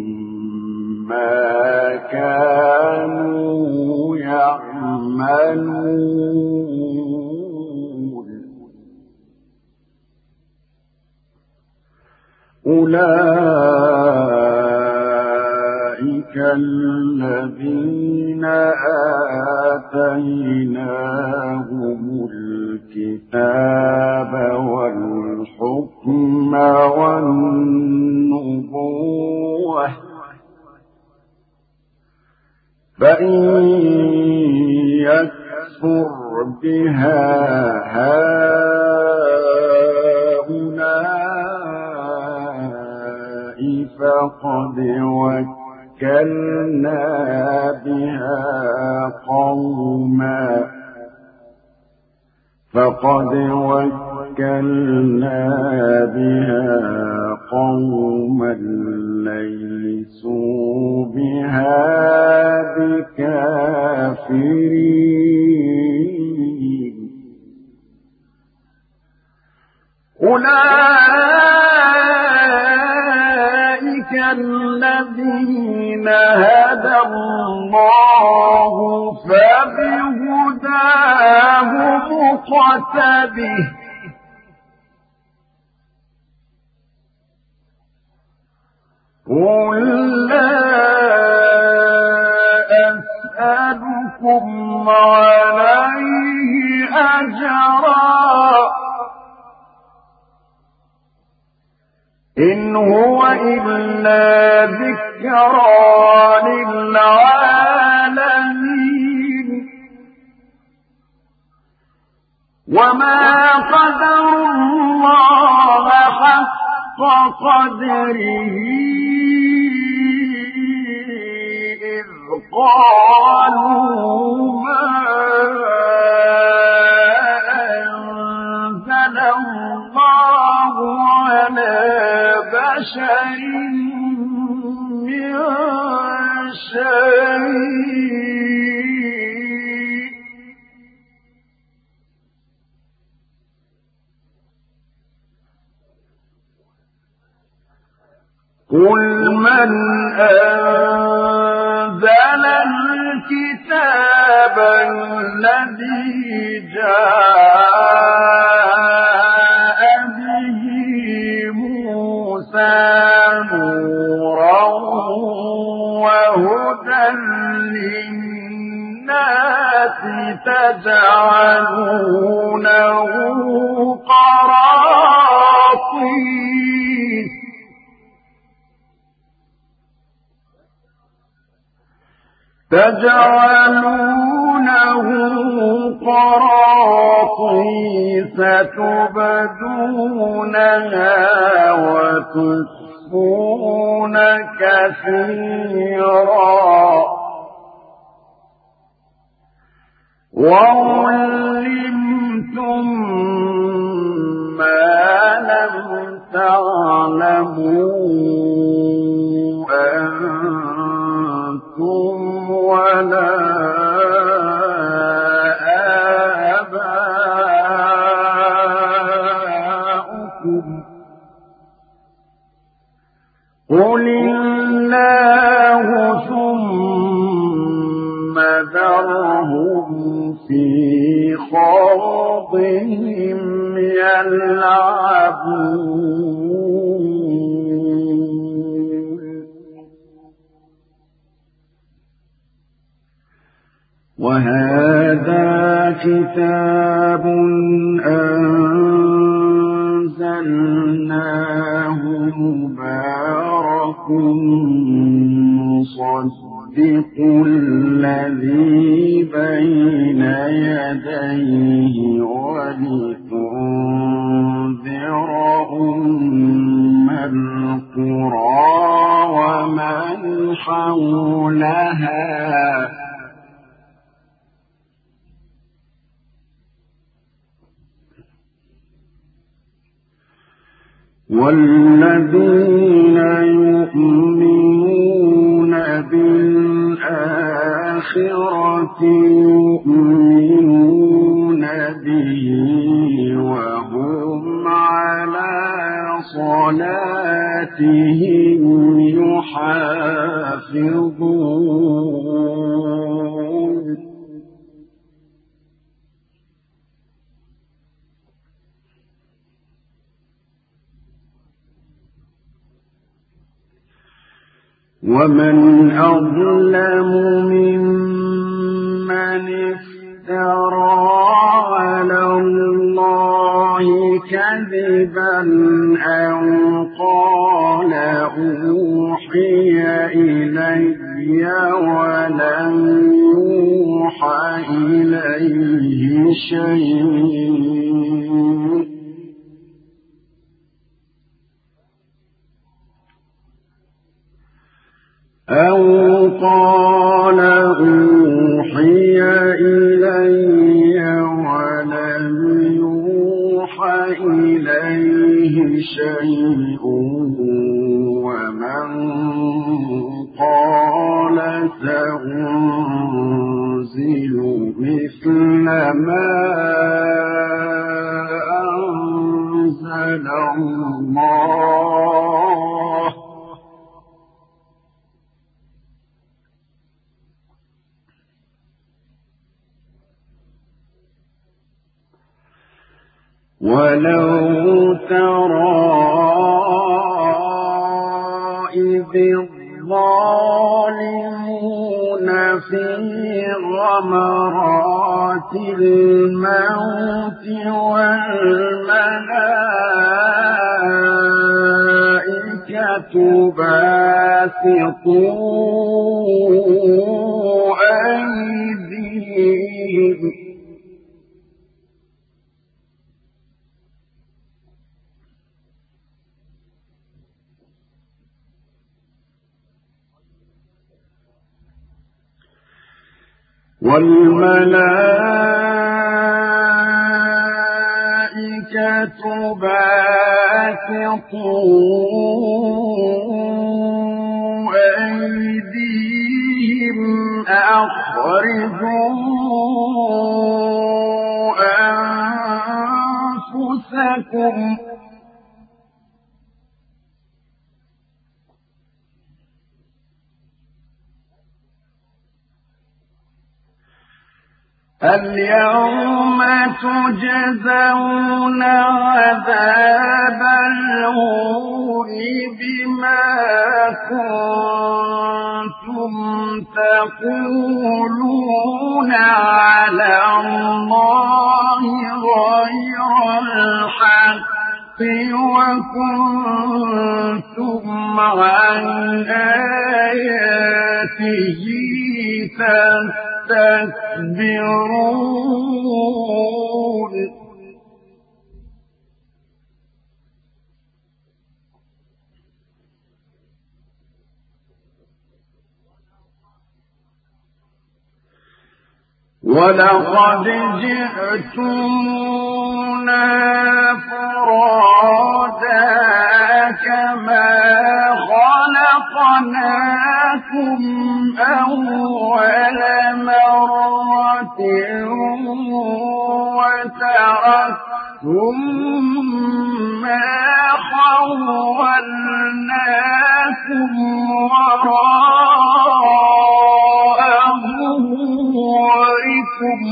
ما كانوا يعملون أولئك الذين آتيناهم الكتاب والحكم والنبوة فإن يكفر بها هؤلاء فقد وكلنا بها قوما ليسوا بها بكافرين أولئك الذين هدى الله فبهداه مقتده قل لا أسألكم عليه أجرا إن هو إلا ذكرى للعالمين وما قدروا الله حق قدره إذ قالوا ما أنزل الله على بشر من شيء قل من أنزل الكتاب الذي جاء به موسى نورا وهدى للناس تجعلونه قراطيس تبدونها وتخفون كثيرا وعلمتم ما لم تعلموا أنتم ولا آباؤكم قل الله ثم ذرهم في خوضهم يلعبون وهذا كتاب أنزلناه مبارك مصدق الذي بين يديه ولتنذر القرى ومن حولها والذين يؤمنون بالآخرة يؤمنون به صلاتهم يحافظون ومن أظلم ممن افترى على الله كذبا أو قال أوحي إلي ولم يوحى إليه شيء أو قال أوحي إلي ولم يوحى إليه شيء ومن قال سأنزل مثل ما أنزل الله ولو ترى إذ الظالمون في غمرات الموت والملائكة باسطوا أيديهم والملائكة باسطوا أيديهم أخرجوا أنفسكم اليوم تجزون عذاب الهون بما كنتم تقولون على الله غير الحق وكنتم عن آياته تستكبرون ولقد جئتمونا فرادا كما خلقناكم أول مرة وتركتم ما خولناكم وراء ظهوركم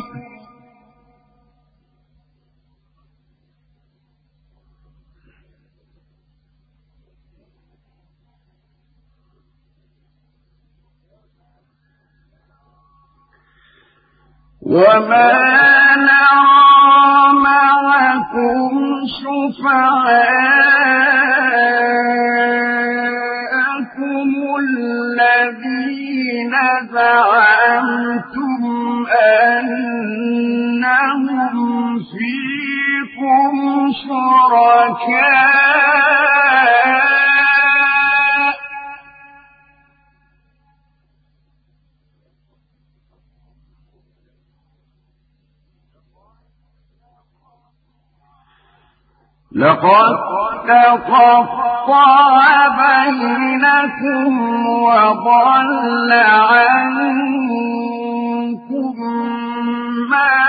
وما نرى معكم شفعاءكم الذين زعمتم أنهم فيكم شركاء لقد تقطع بينكم وضل عنكم ما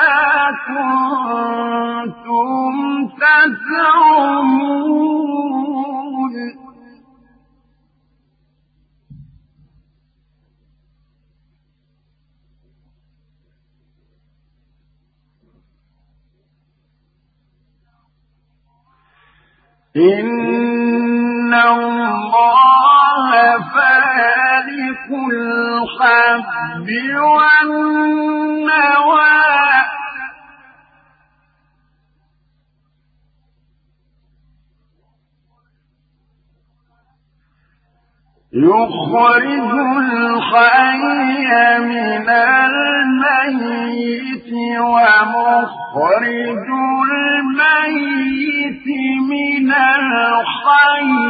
كنتم تزعمون إن الله فالق الحب والنوى يخرج الحي من الميت ومخرج الميت من الحي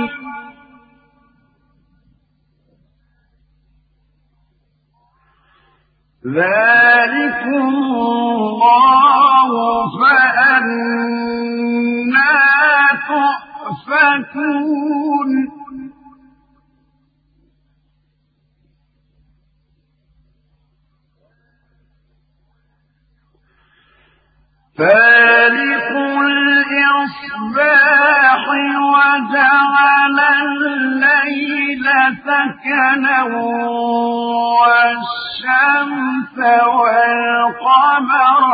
ذلكم الله فأنى تؤفكون فالق الإصباح وجعل الليل سكنا والشمس والقمر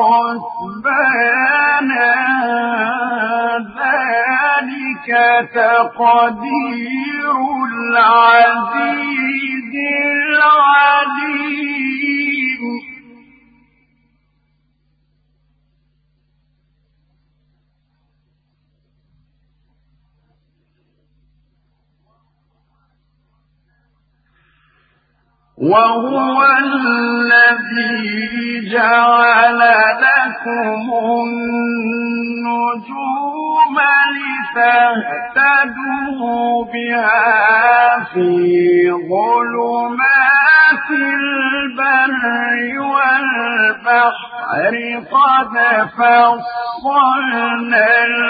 حسبانا ذلك تقدير العزيز العليم وهو الذي جعل لكم النجوم لتهتدوا بها في ظلمات البر والبحر قد فصلنا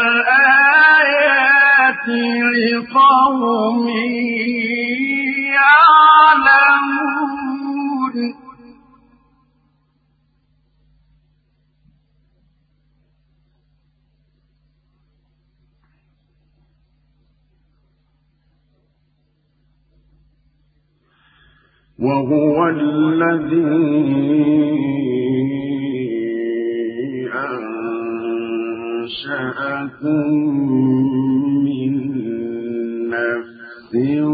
الآيات لقوم يعلمون وهو الذي أنشأكم من نفس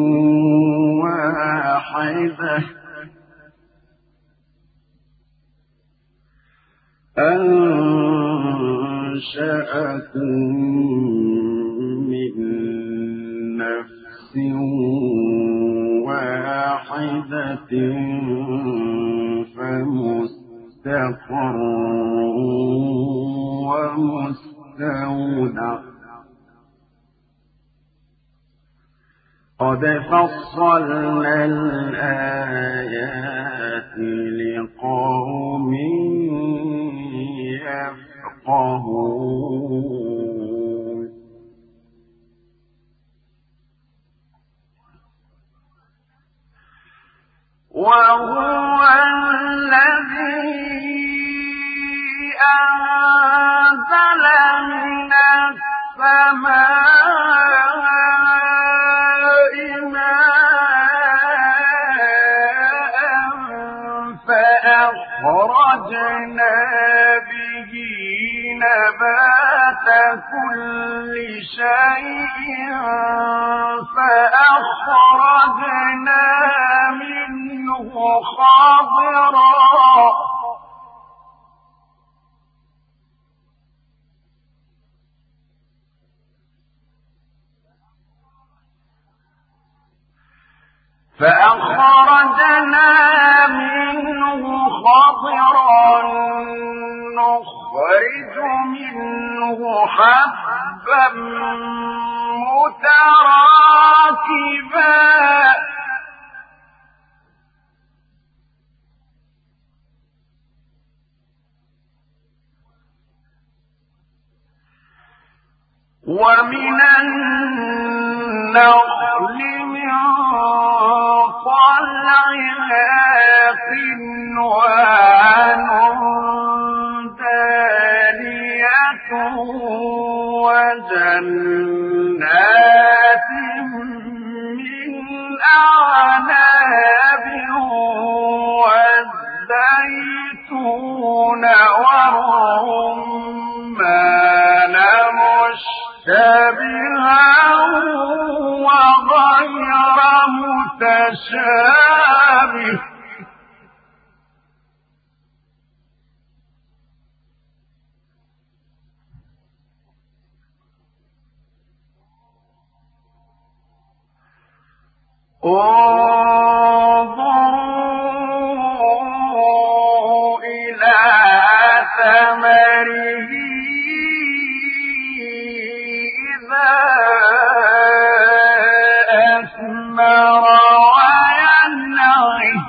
واحدة فمستقر ومستودع قد فصلنا الآيات لقوم يفقهون وهو الذي أنزل من السماء ماء فأخرجنا به نبات كل شيء فأخرجنا منه خضرا نخرج منه حبا متراكبا ومن النخل من طلعها قنوان دانية وجنات من أعناب والزيتون والرمان مشتبها متشابه انظروا إلى ثمره إذا أثمر وينعه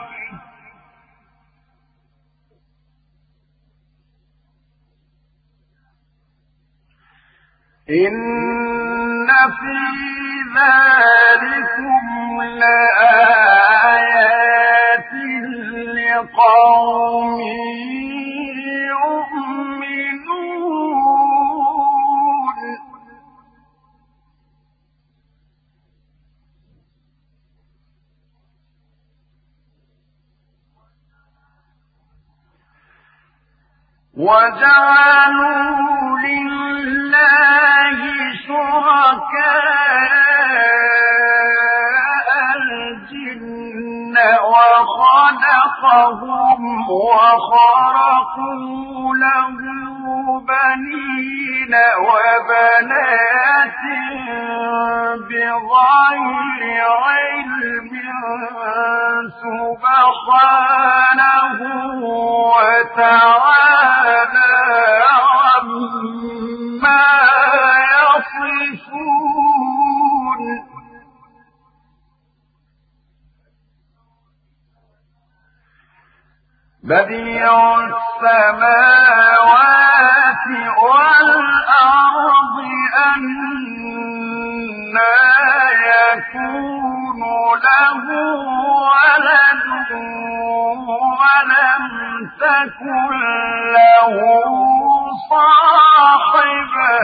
إن في ذلكم لآيات لقوم يؤمنون وجعلوا لله شركاء الجن وخلقهم وخرقوا له بنين وبنات بغير علم سبحانه وتعالى عما يصفون بديع السماوات والأرض أنى يكون له ولد ولم تكن له صاحبة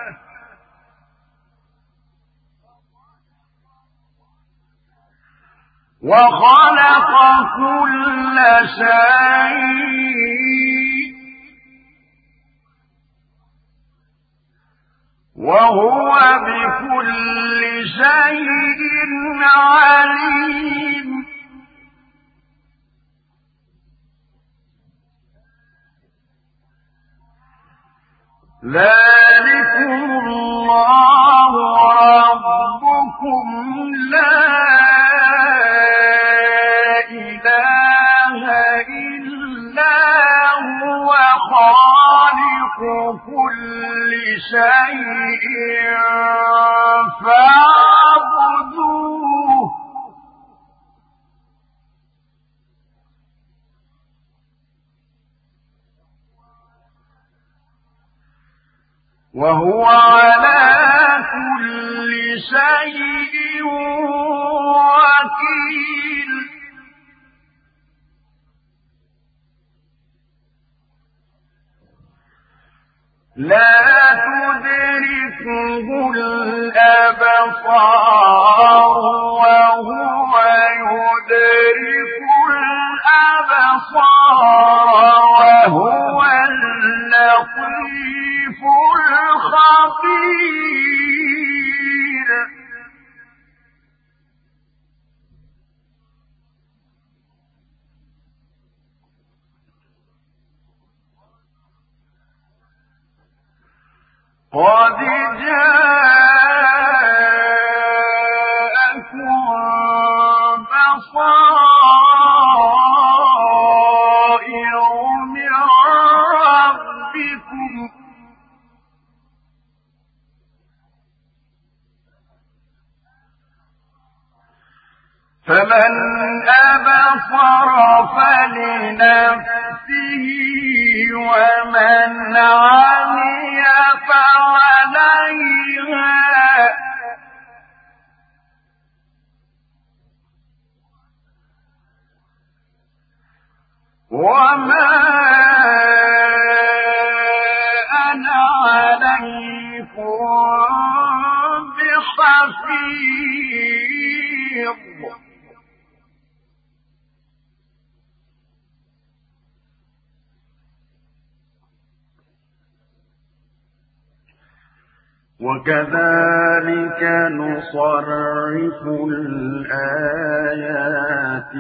وخلق كل شيء وهو بكل شيء عليم ذلكم الله ربكم لا إله إلا هو خالق كل شيء فاعبدوه وهو على كل شيء وكيل لا تدركه الأبصار وهو يدرك الأبصار وهو اللطيف الخبير قد جاءكم بصائر من ربكم فمن أبصر فلنفسه ومن عمي فعليها وما أنا عليكم بحفيظ وكذلك نصرف الآيات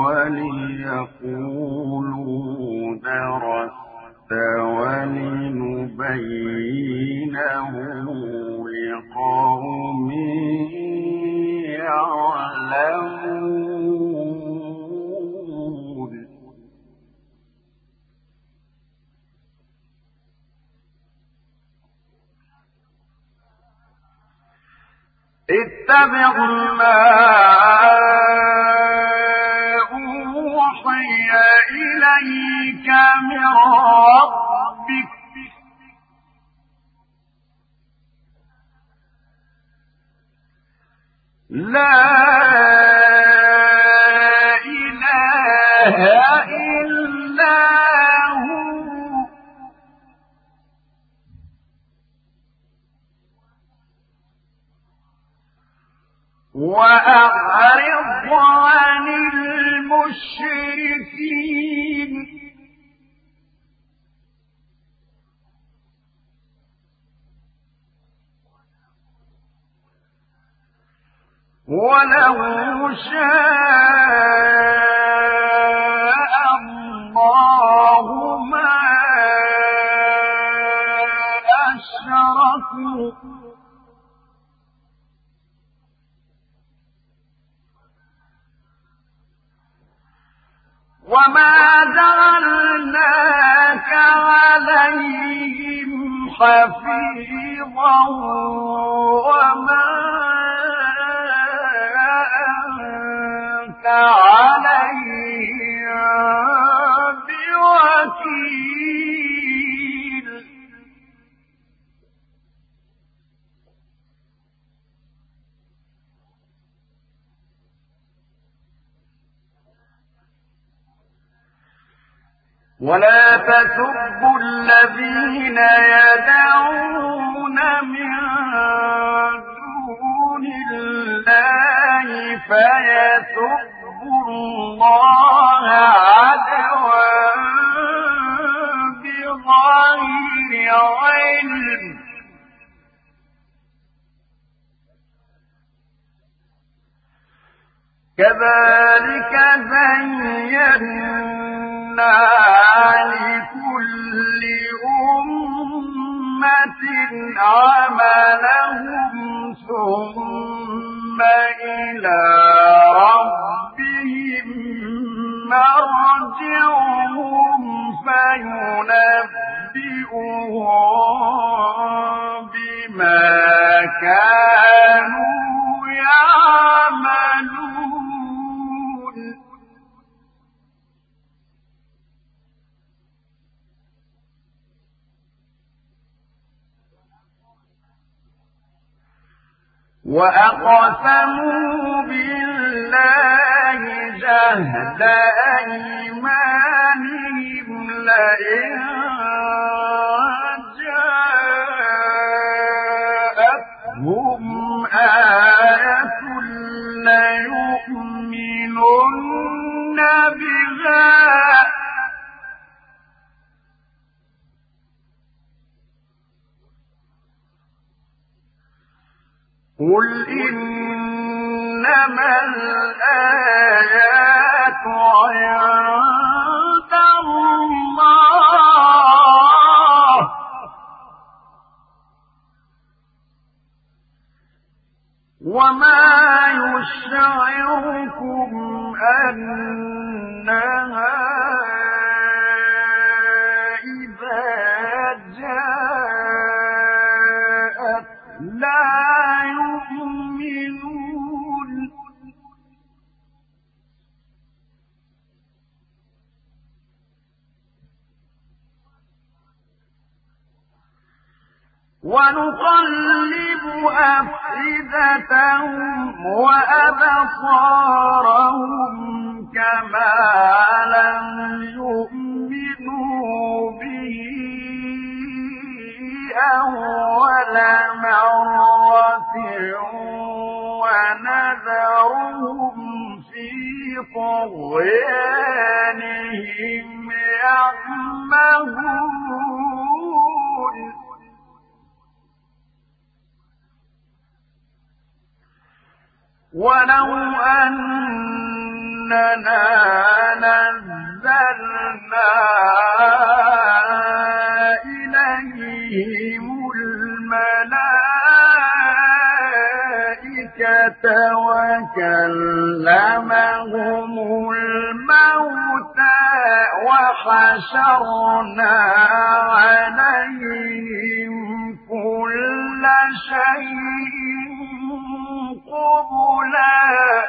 وليقولوا درست ولنبينه لقوم يعلمون. اتبع ما أوحي إليك من ربك لا إله إلا هو وأعرض عن المشركين ولو شاء الله ما أشركوا وما جعلناك عليهم حفيظا وما أنت عليهم بوكيل. ولا تسبوا الذين يدعون من دون الله فيسبوا الله عدوا بغير علم كذلك زينا لكل أمة عملهم ثم إلى ربهم مرجعهم فينبئهم بما كانوا يعملون. وأقسموا بالله جهد أيمانهم لئن جاءتهم آية ليؤمنن بها قل إنما الآيات عند الله وما يشعركم أنها إذا جاءت لا يؤمنون. ونقلب أفئدتهم وأبصارهم كما لم يؤمنوا به أول مرة ونذرهم في طغيانهم يعمهون. ولو أننا نزلنا إليهم الملائكة وكلمهم الموتى وحشرنا عليهم كل شيء قبلا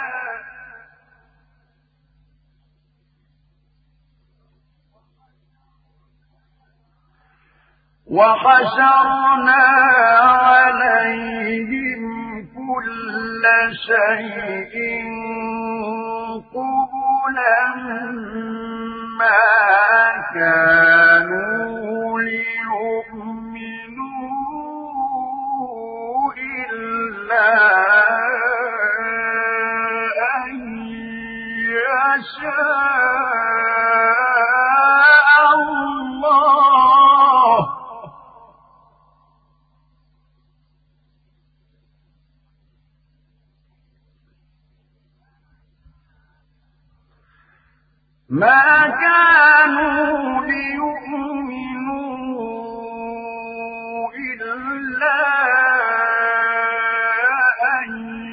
وحشرنا عليهم كل شيء قبلا ما كانوا ليؤمنوا إلا أن يشاء الله ما كانوا ليؤمنوا إلا أن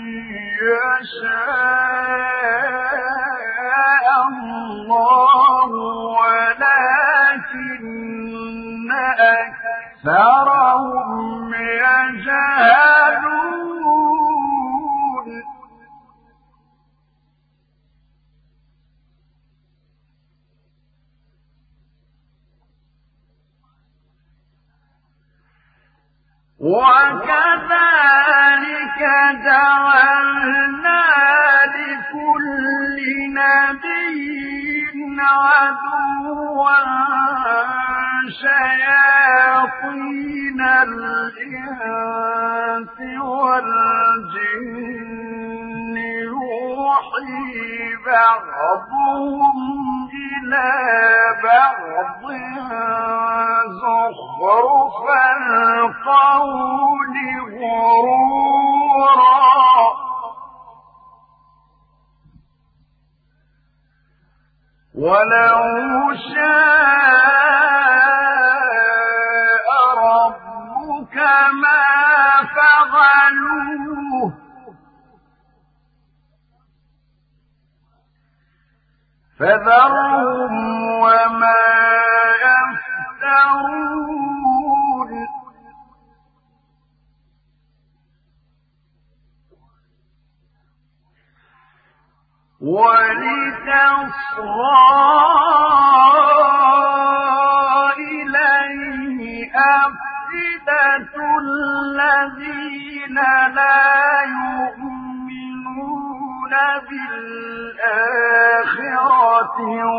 يشاء الله ولكن أكثرهم يجهلون وكذلك جعلنا لكل نبي عدوا شياطين الإنس والجن يوحي بعضهم إلى بعض زخرف القول غرورا ولو شاء ربك ما فعلوه فذرهم وما يفترون ولتصغى إليه أفئدة الذين لا يؤمنون بالآخرة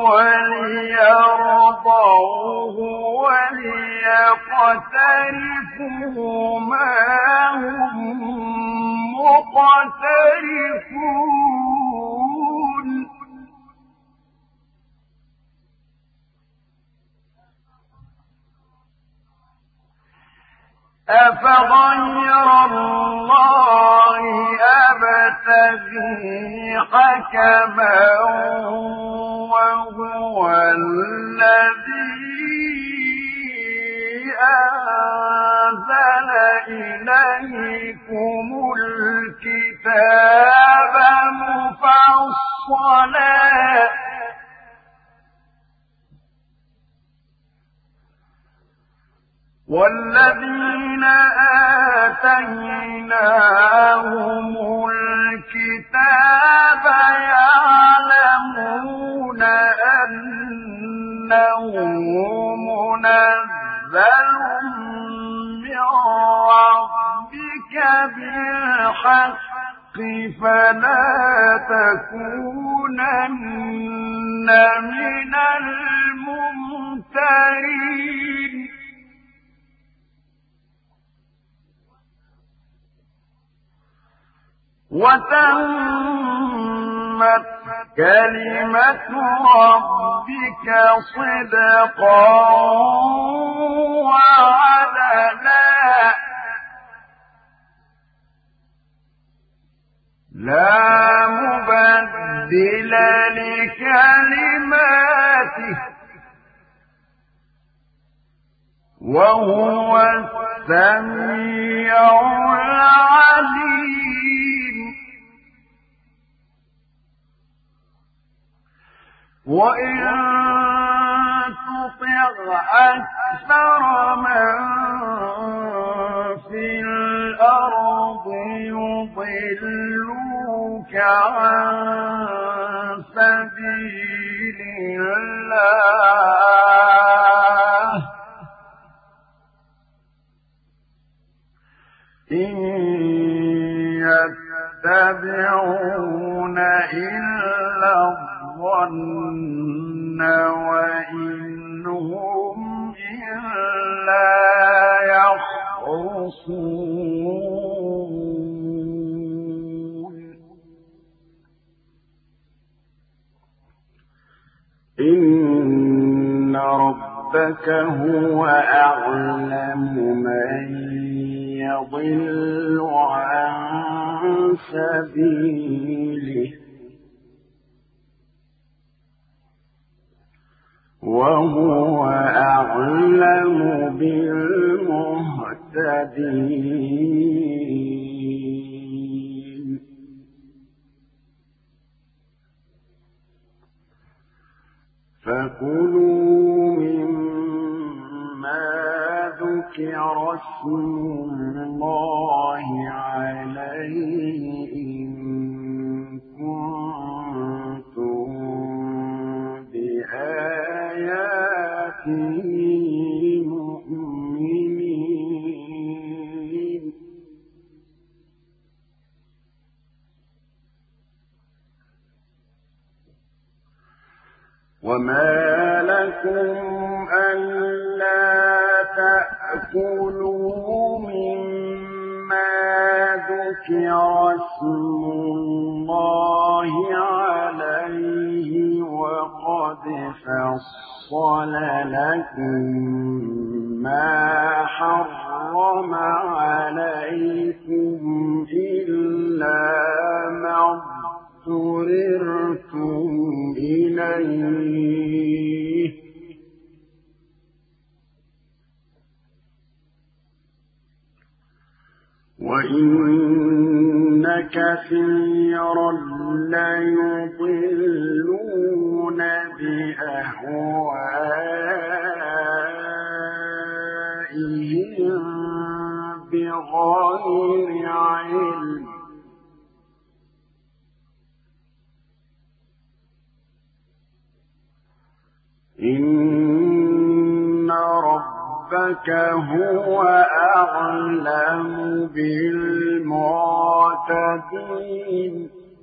وليرضوه وليقترفوا ما هم مقترفون أفغير الله أبتغي حكما وهو الذي أنزل إليكم الكتاب مفصلا والذين آتيناهم الكتاب يعلمون أنه منزل من ربك بالحق فلا تكونن من الممترين وتمت كلمة ربك صدقا وعدلا لا مبدل لكلماته وهو السميع العليم وإن تطع أكثر من في الأرض يضلوك عن سبيل الله إن يتبعون إلا الظن وإن هم إلا يخرصون إن ربك هو أعلم من يضل عن سبيله وهو أعلم بالمهتدين فكلوا مما ذكر اسم الله عليه إن كنتم بآياته مؤمنين وما لكم ألا تأكلوا مما ذكر اسم الله عليه وقد فصل لكم ما حرم عليكم إلا ما اضطررتم إليه وإن كثيرا ليضلون بأهوائهم بغير علم إن ربك هو أعلم بالمعتدين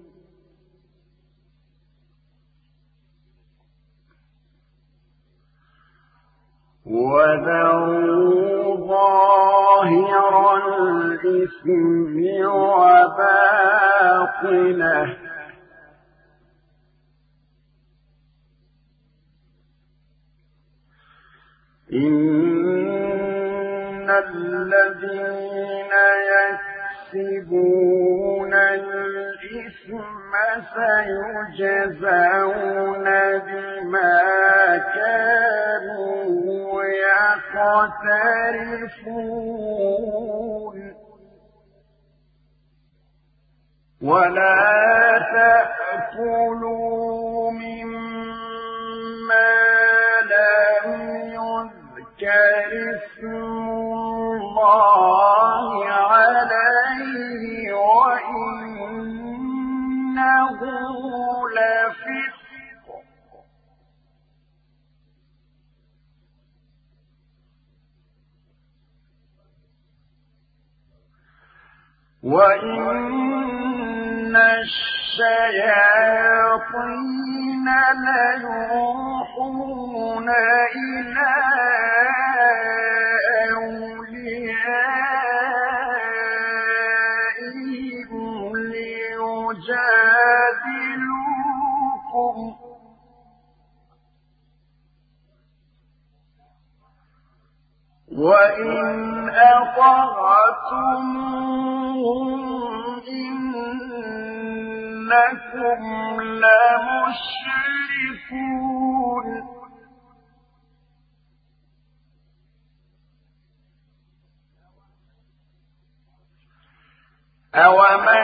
وذروا ظاهر الإثم وباطنه إن الذين يكسبون الإثم سيجزون بما كانوا يقترفون ولا تأكلوا مما لم يذكر اسم الله عليه وإنه لفسق وإن الشياطين ليوحون إلى أوليائهم ليجادلوكم وإن أطعتموهم إنهم إنكم لمشركون أومن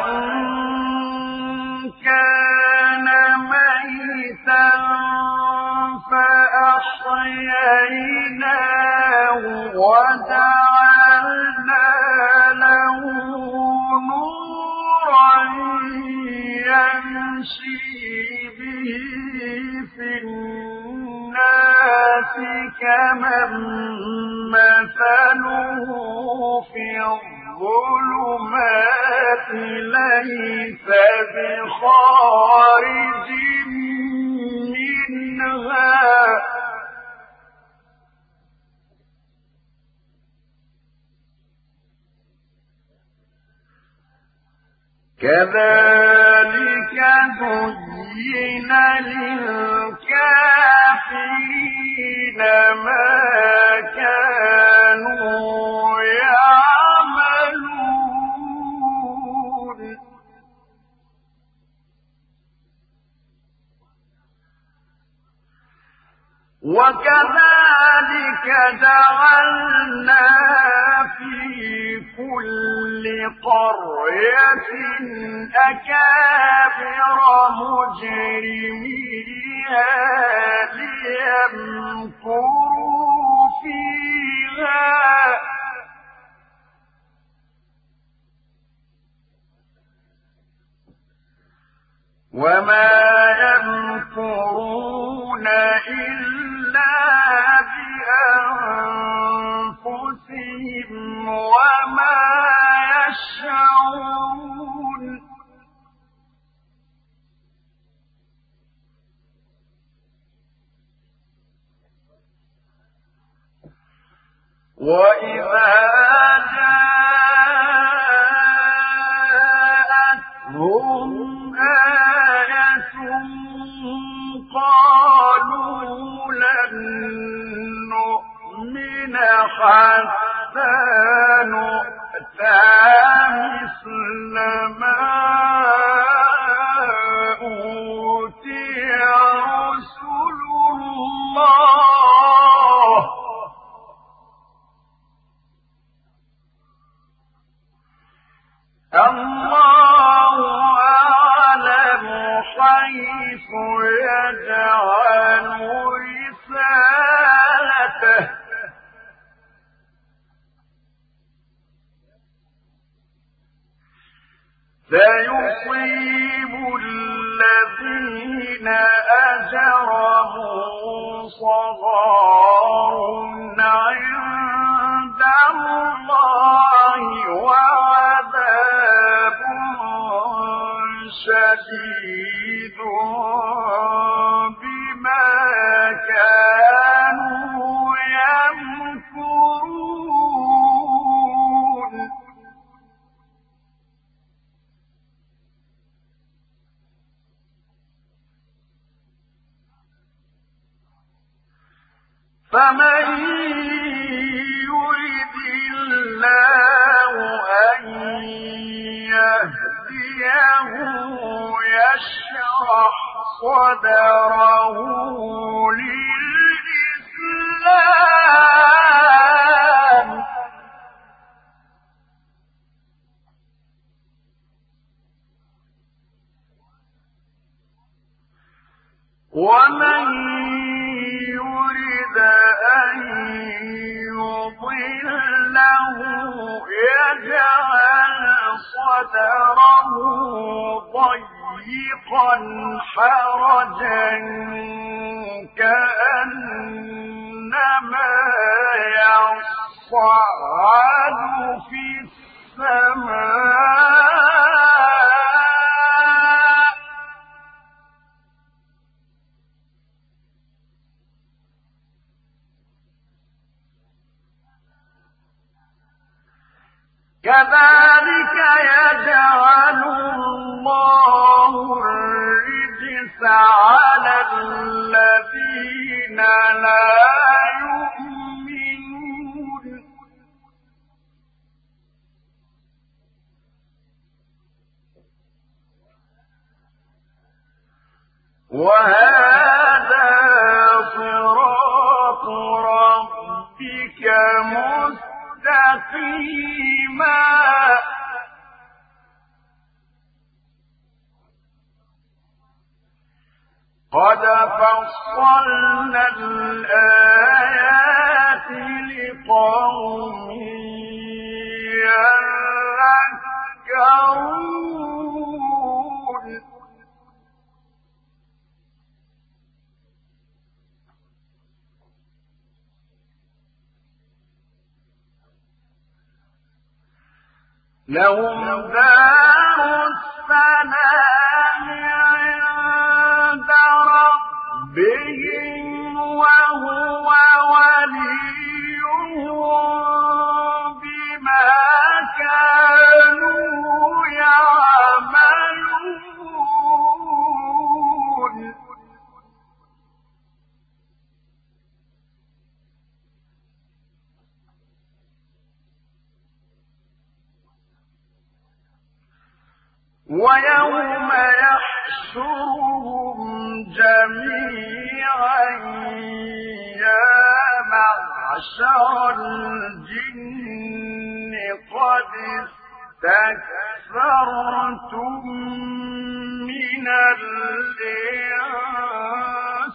كان ميتا فأحييناه وجعلنا له نورا يمشي به في الناس كمن مثله في الظلمات ليس بخارج منها كذلك زين للكافرين ما كانوا يعملون وكذلك جعلنا في كل قرية أكابر مجرميها ليمكروا فيها وما يمكرون إلا بأنفسهم وما يشعرون وإذا جاءتهم آية قالوا لن نؤمن حتى نؤتى مثل ما أوتي رسل الله الله أعلم حيث يجعل رسالته سيصيب الذين أجرموا صغار عند الله وعذاب شديد بما كانوا يمكرون فمن يرد الله أن يهديه يشرح صدره للإسلام ومن يرد أن يضله يجعل صدره ضيقا حرجا كأنما يصعد في السماء كذلك يجعل الله الرجس على الذين لا يؤمنون وهذا صراط ربك مستقيما قد فصلنا الآيات لقوم يذكرون لهم دار السلام عند ربهم وهو وليهم بما كانوا يعملون ويوم يحشرهم جميعا يا معشر الجن قد استكثرتم من الإنس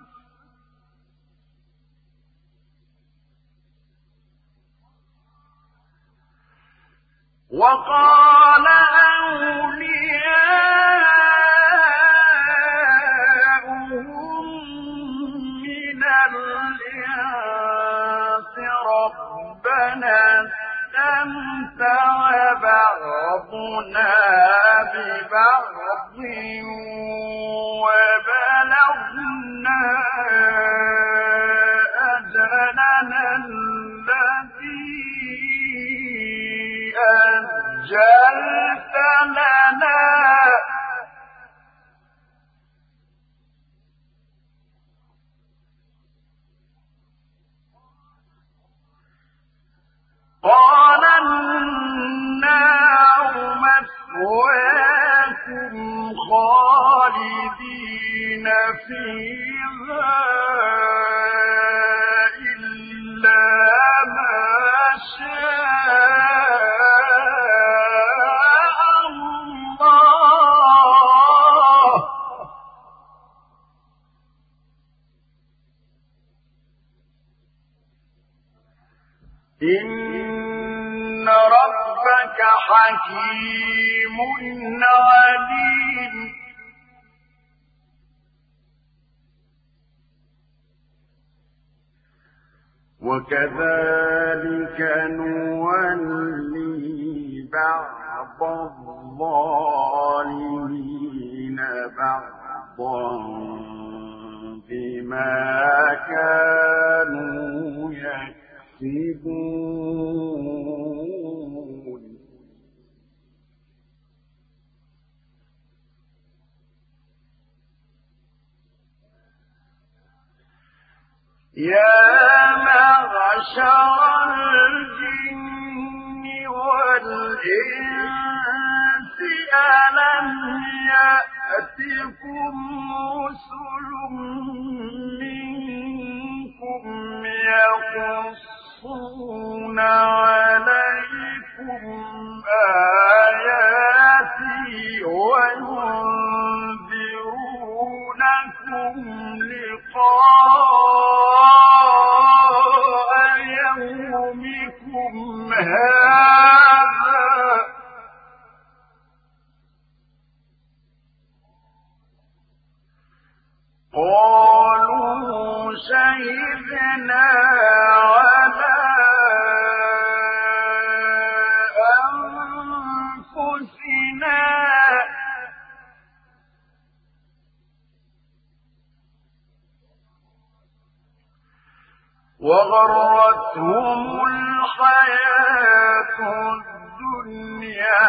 وقال أولياؤهم من الإنس ربنا استمتع بعضنا ببعض وبلغنا أجلنا الذي أجلت لنا قال النار مثواكم خالدين فيها إلا ما شاء الله إن ربك حكيم عليم وكذلك نولي بعض الظالمين بعضا بما كانوا يكسبون يا معشر الجن والإنس ألم يأتكم رسل منكم يقصون عليكم آياتي وينذرونكم لقاء يومكم هذا قالوا شهدنا على أنفسنا وغرتهم الحياة الدنيا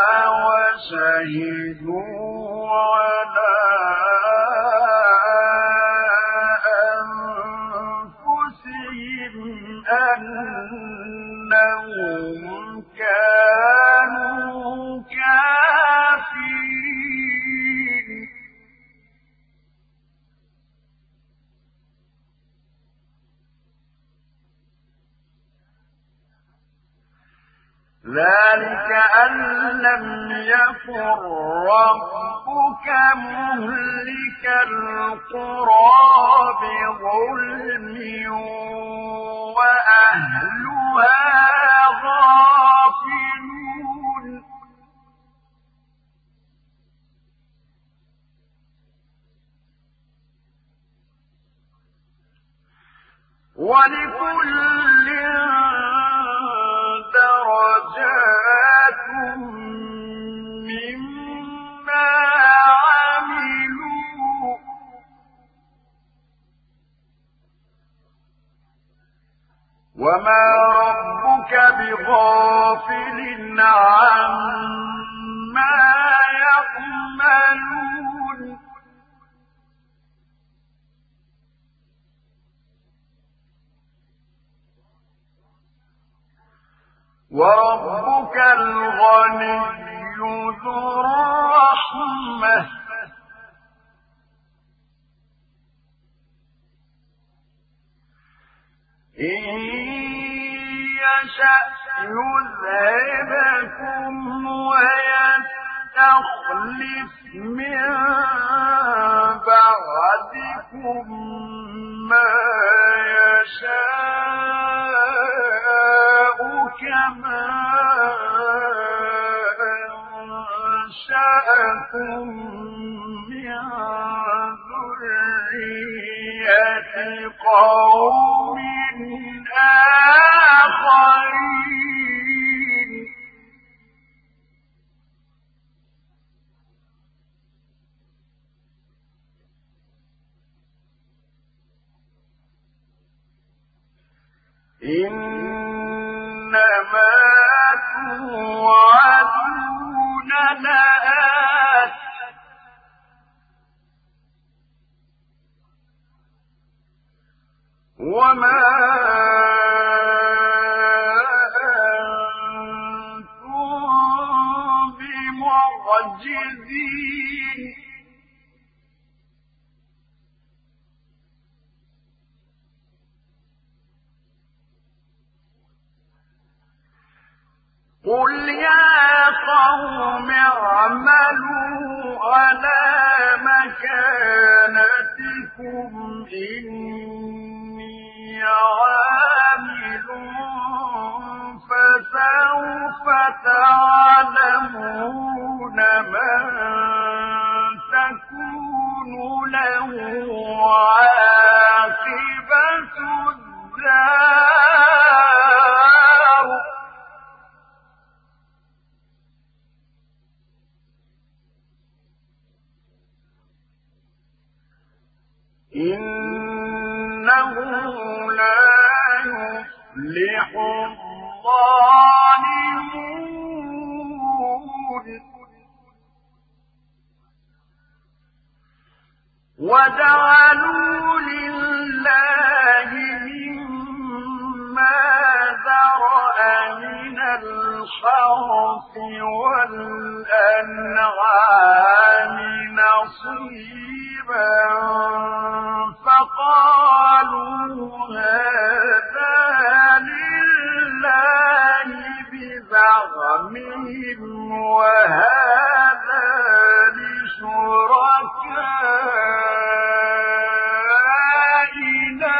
وشهدوا على أنفسهم أنهم كانوا كافرين ذلك أن لم يكن ربك مهلك القرى بظلم وأهلها غافلون ولكل درجات مما عملوا وما ربك بغافل عما يعملون وربك الغني ذو الرحمة إن يشأ يذهبكم ويستخلف من بعدكم ما يشاء كما أنشأكم من ذرية قوم آخرين إنما توعدون لآت وما أنتم بمعجزين قل يا قوم اعملوا على مكانتكم إني عامل فسوف تعلمون من تكون له عاقبة الدار إنه لا يفلح الظالمون وجعلوا لله مما ذرأ من الحرث والأنعام نصيبا فقالوا هذا لله بزعمهم وهذا لشركائنا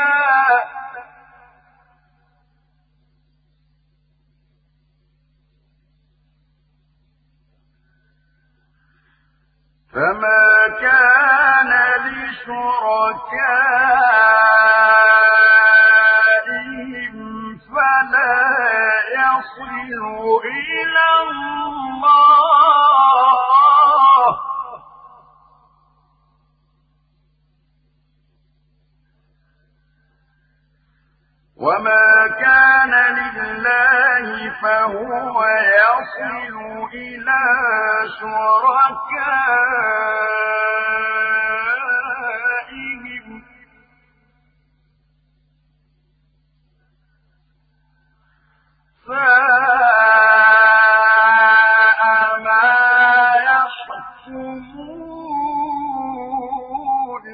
فما كان لشركائهم فلا يصل إلى الله وما كان لله فهو يصل إلى شركائهم ساء ما يحكمون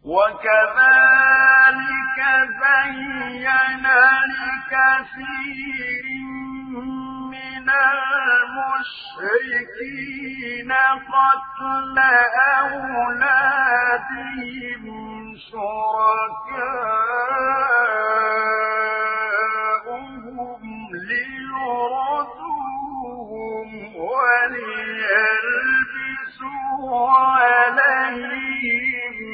وكذلك زين لكثير من المشركين قتل أولادهم شركاؤهم ليردوهم وليلبسوا عليهم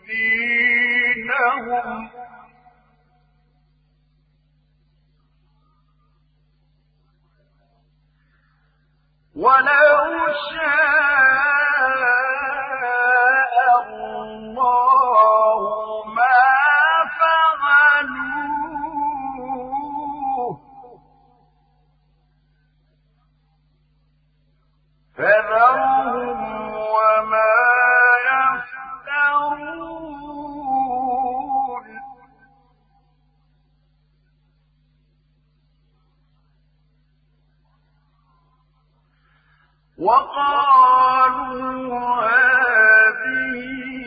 دينهم ولو شاء الله ما فعلوه فذرهم وما يفترون وقالوا هذه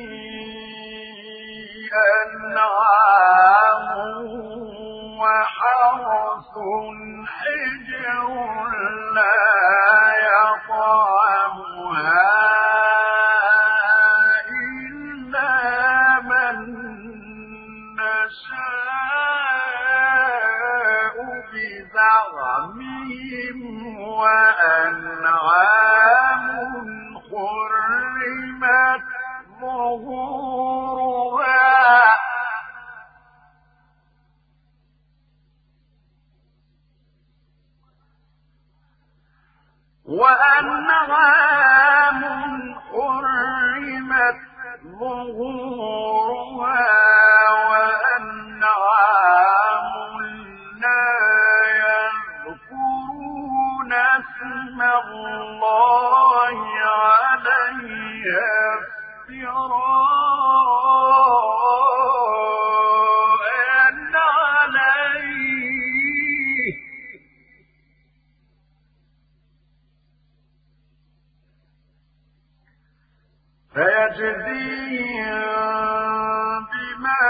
أنعام وحرث حجر لا يطعمها إلا من نشاء بزعمهم وأنعام حرمت ظهورها وأنعام حرمت ظهورها وأنعام لا يذكرون اسم الله عليها افتراء عليه فيجزيهم بما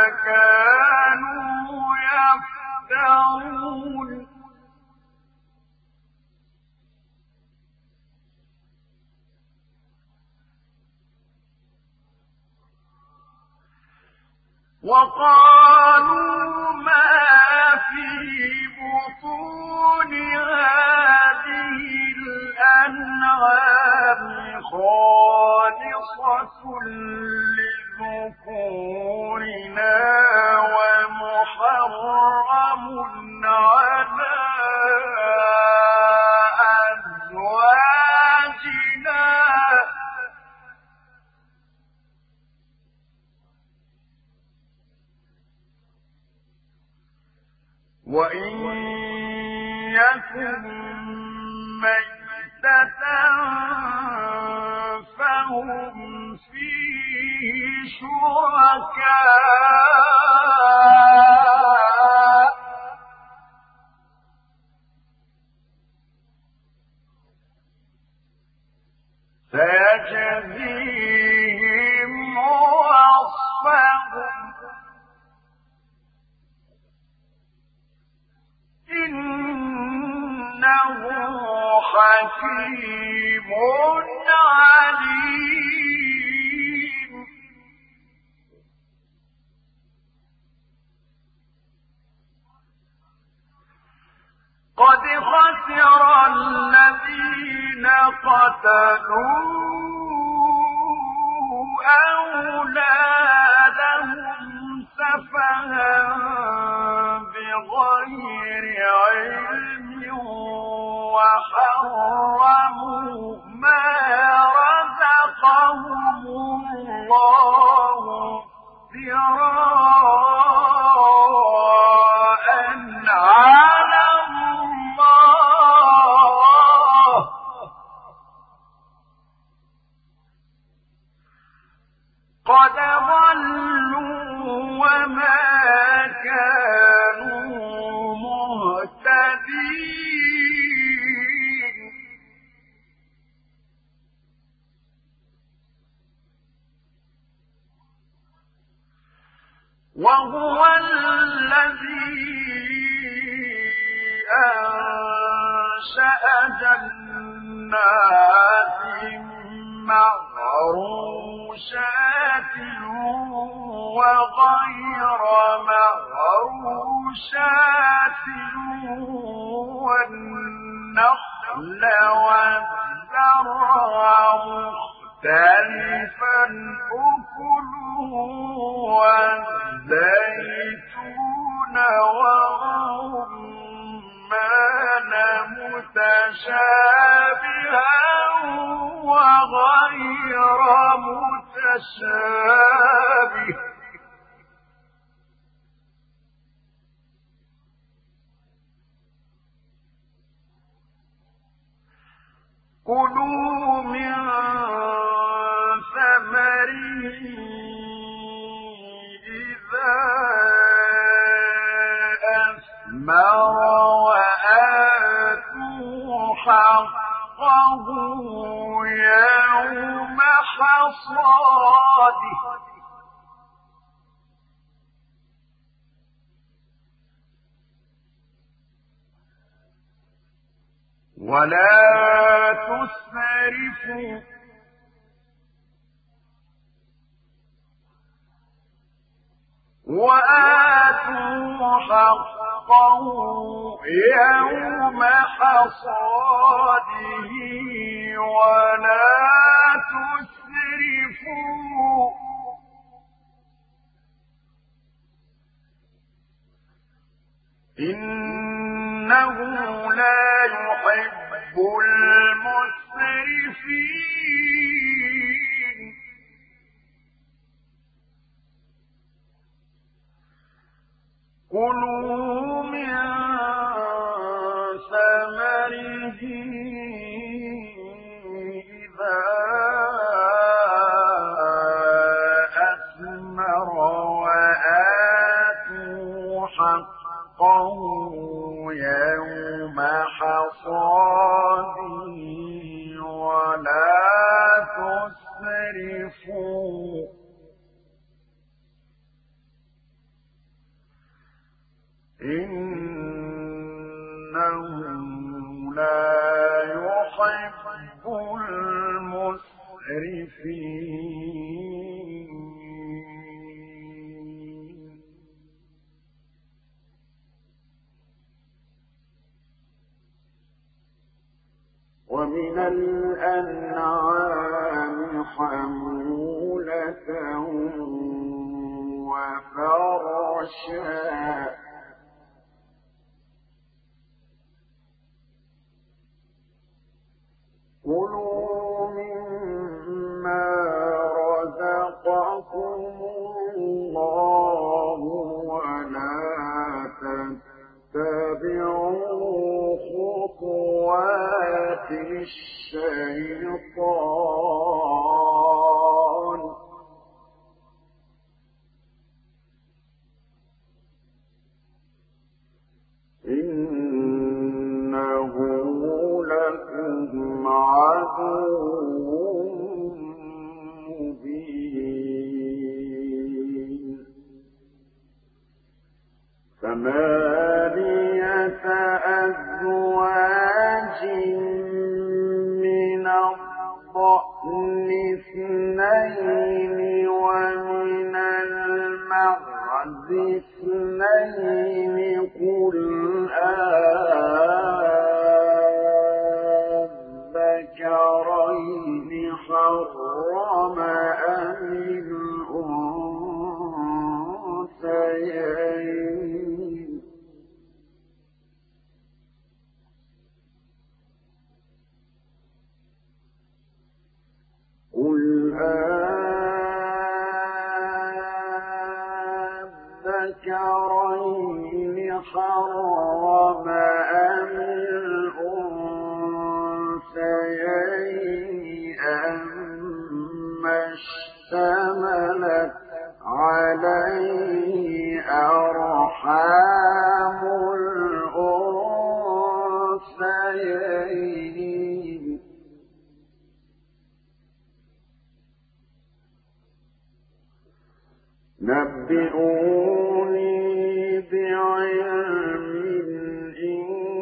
كانوا يفترون وقالوا ما في بطون هذه الأنعام خالصة لذكورنا ومحرم على أزواجنا وإن يكن ميتة فهم فيه شركاء سيجزيهم وصفهم إنه حكيم عليم قد خسر الذين قتلوا أولادهم سفها بغير علم وحرموا ما رزقهم الله افتراء على الله قد ضلوا وما كانوا مهتدين أنشأ جنات معروشات وغير معروشات والنخل والزرع مختلفا أكله والزيتون والرمان متشابها وغير متشابه كلوا من ثمره إذا أثمر وآتوا حقه يوم حصاده ولا تسرفوا وآتوا حقه يوم حصاده ولا تسرفوا إنه لا يحب المسرفين كلوا من ثمره إذا أثمر وآتوا حقه يوم حصاده ولا تسرفوا إنه لا يحب المسرفين ومن الأنعام حمولة وفرشا كلوا مما رزقكم الله ولا تتبعوا خطوات الشيطان إنه لكم عدو مبين ثمانية أزواج من الضأن اثنين ومن المعز اثنين قل الذكرين حرم أم الأنثيين قل الذكرين حرم أم الأنثيين أما اشتملت عليه أرحام الأنثيين نبئوني بعلم إن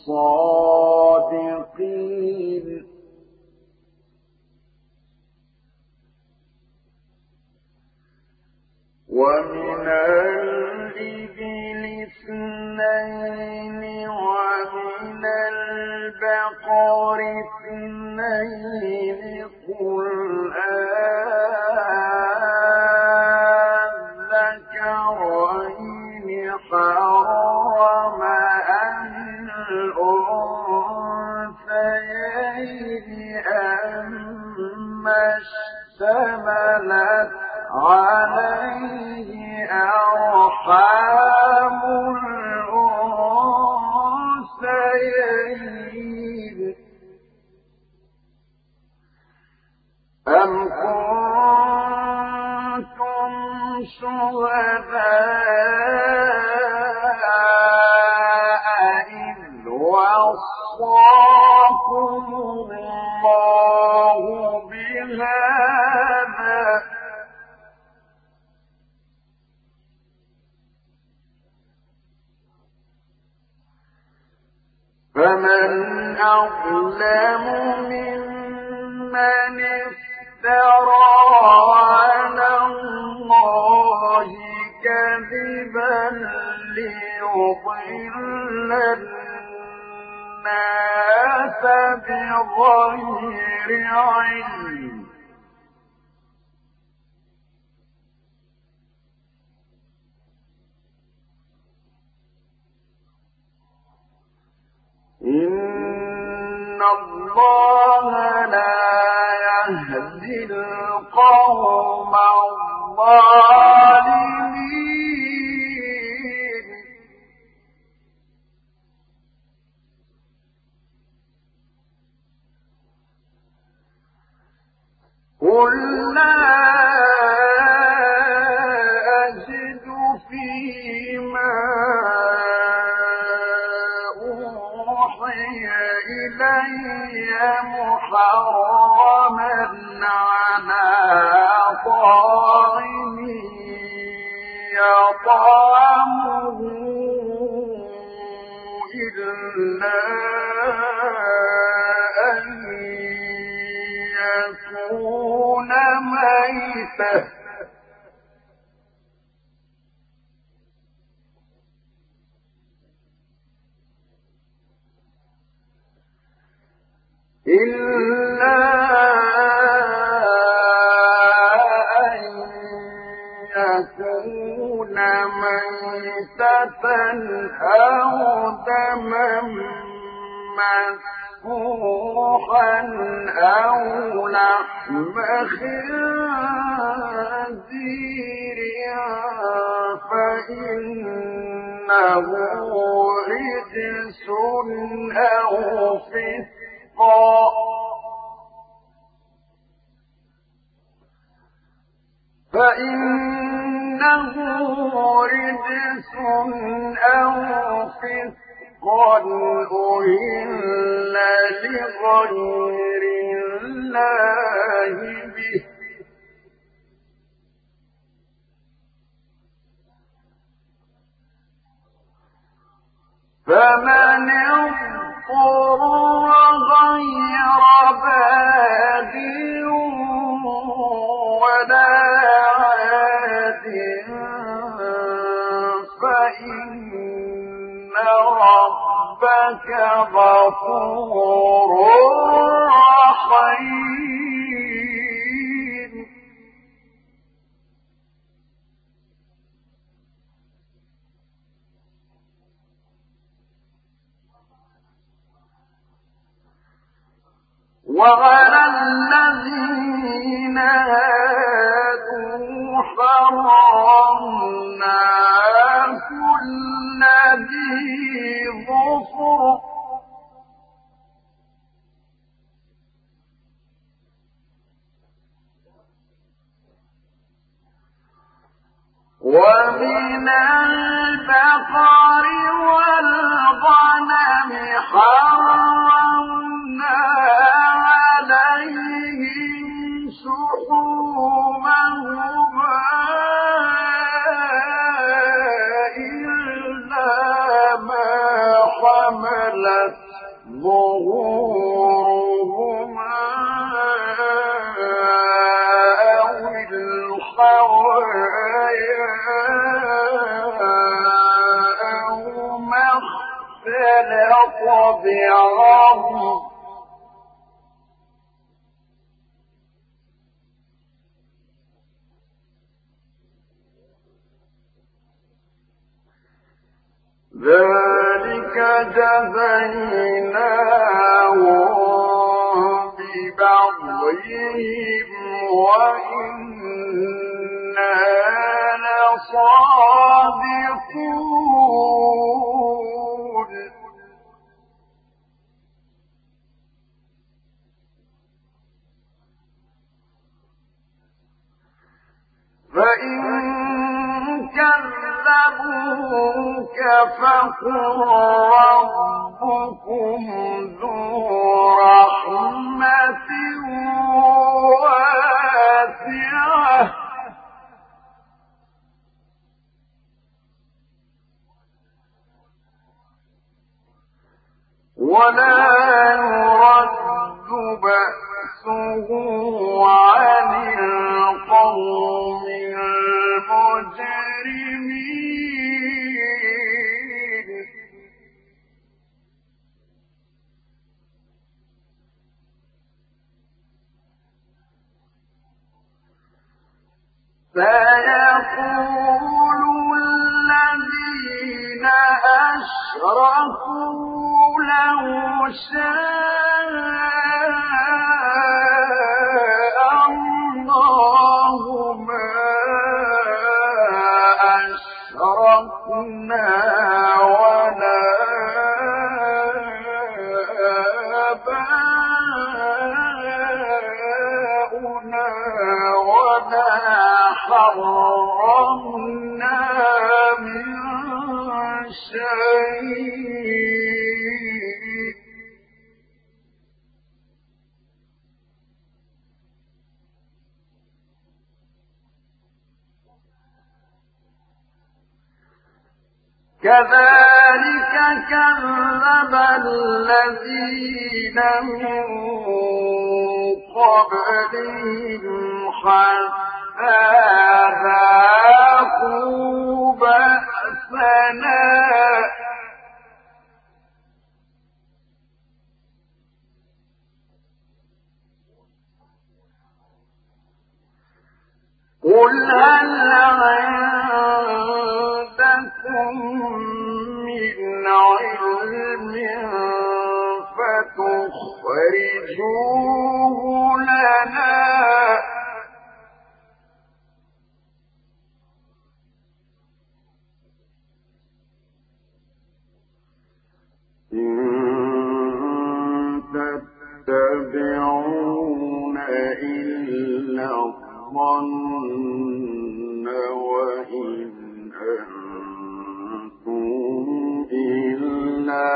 الصادقين ومن الإبل اثنين ومن البقر اثنين قل أذكرين حرم أم الأنثيين أما اشتملت عليه أرحام الأنثيين أم كنتم شهداء إذ وصاكم الله بهذا فمن أظلم ممن افترى على الله كذبا ليضل الناس بغير علم إن الله لا يهدي القوم الظالمين قل لا أجد فيما إلي محرما على طاعم يطعمه إلا أن يكون ميتا إلا أن يكون ميتة أو دما مسفوحا أو لحم خنزير فإنه رجس أو فسقا فإنه رجس أو فسقا أهل لغير الله به فمن اضطر غير باغ ولا عاد فإن ربك غفور رحيم وعلى الذين هادوا حرمنا كل ذي ظفر ومن البقر والغنم حرمنا عليهم شحومهما إلا ما حملت ظهورهما أو الحوايا أو ما اختلط بعظم ذلك جزيناهم ببغيهم وإنا لصادقون فإن كذبوك فقل ربكم ذو رحمة واسعة ولا يرد بأسه عن القوم المجرمين سيقول الذين أشركوا لو شاء الله ما أشركنا ولا آباؤنا ولا حرمنا من شيء كذلك كذب الذين من قبلهم حتى ذاقوا بأسنا قل هل عندكم من علم فتخرجوه لنا إن تتبعون إلا الظن وإن أنتم إلا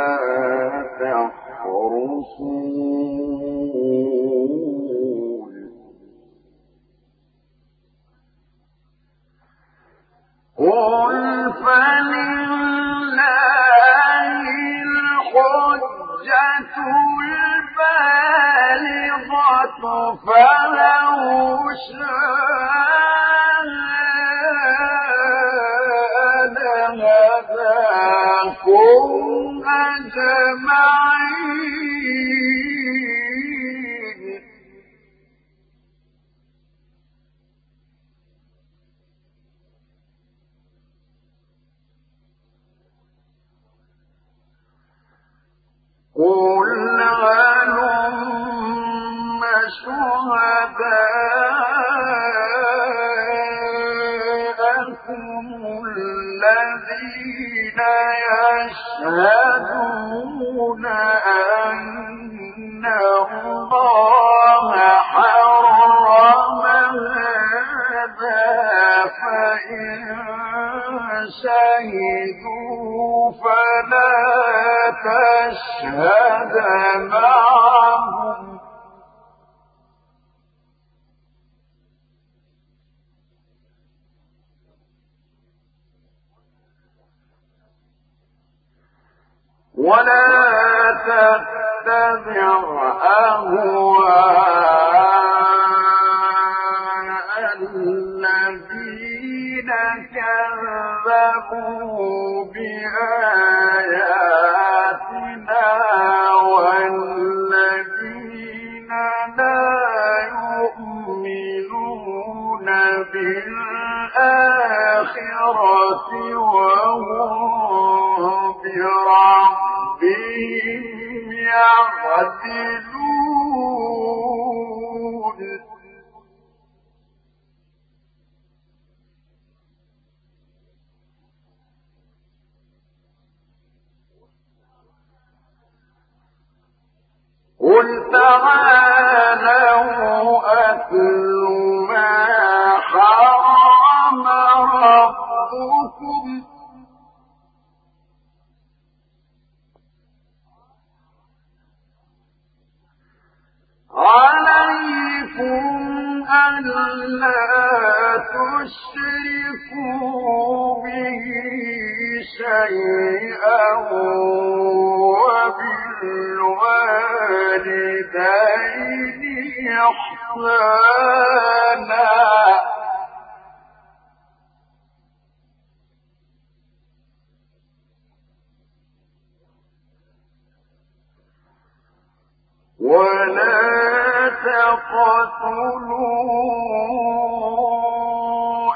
تخرصون قل فلله الحجة البالغة فلو شاء لهداكم أجمعين قل هلم شهداءكم الذين يشهدون أن الله حرم هذا فإن شهدوا فلا تشهد معهم ولا تتبع أهواء الذين كذبوا بآياتنا والذين لا يؤمنون بالآخرة وهم بربهم يعدلون قل تعالوا أتل ما حرم ربكم عليكم ألا تشركوا به شيئا وبالوالدين إحسانا ولا تقتلوا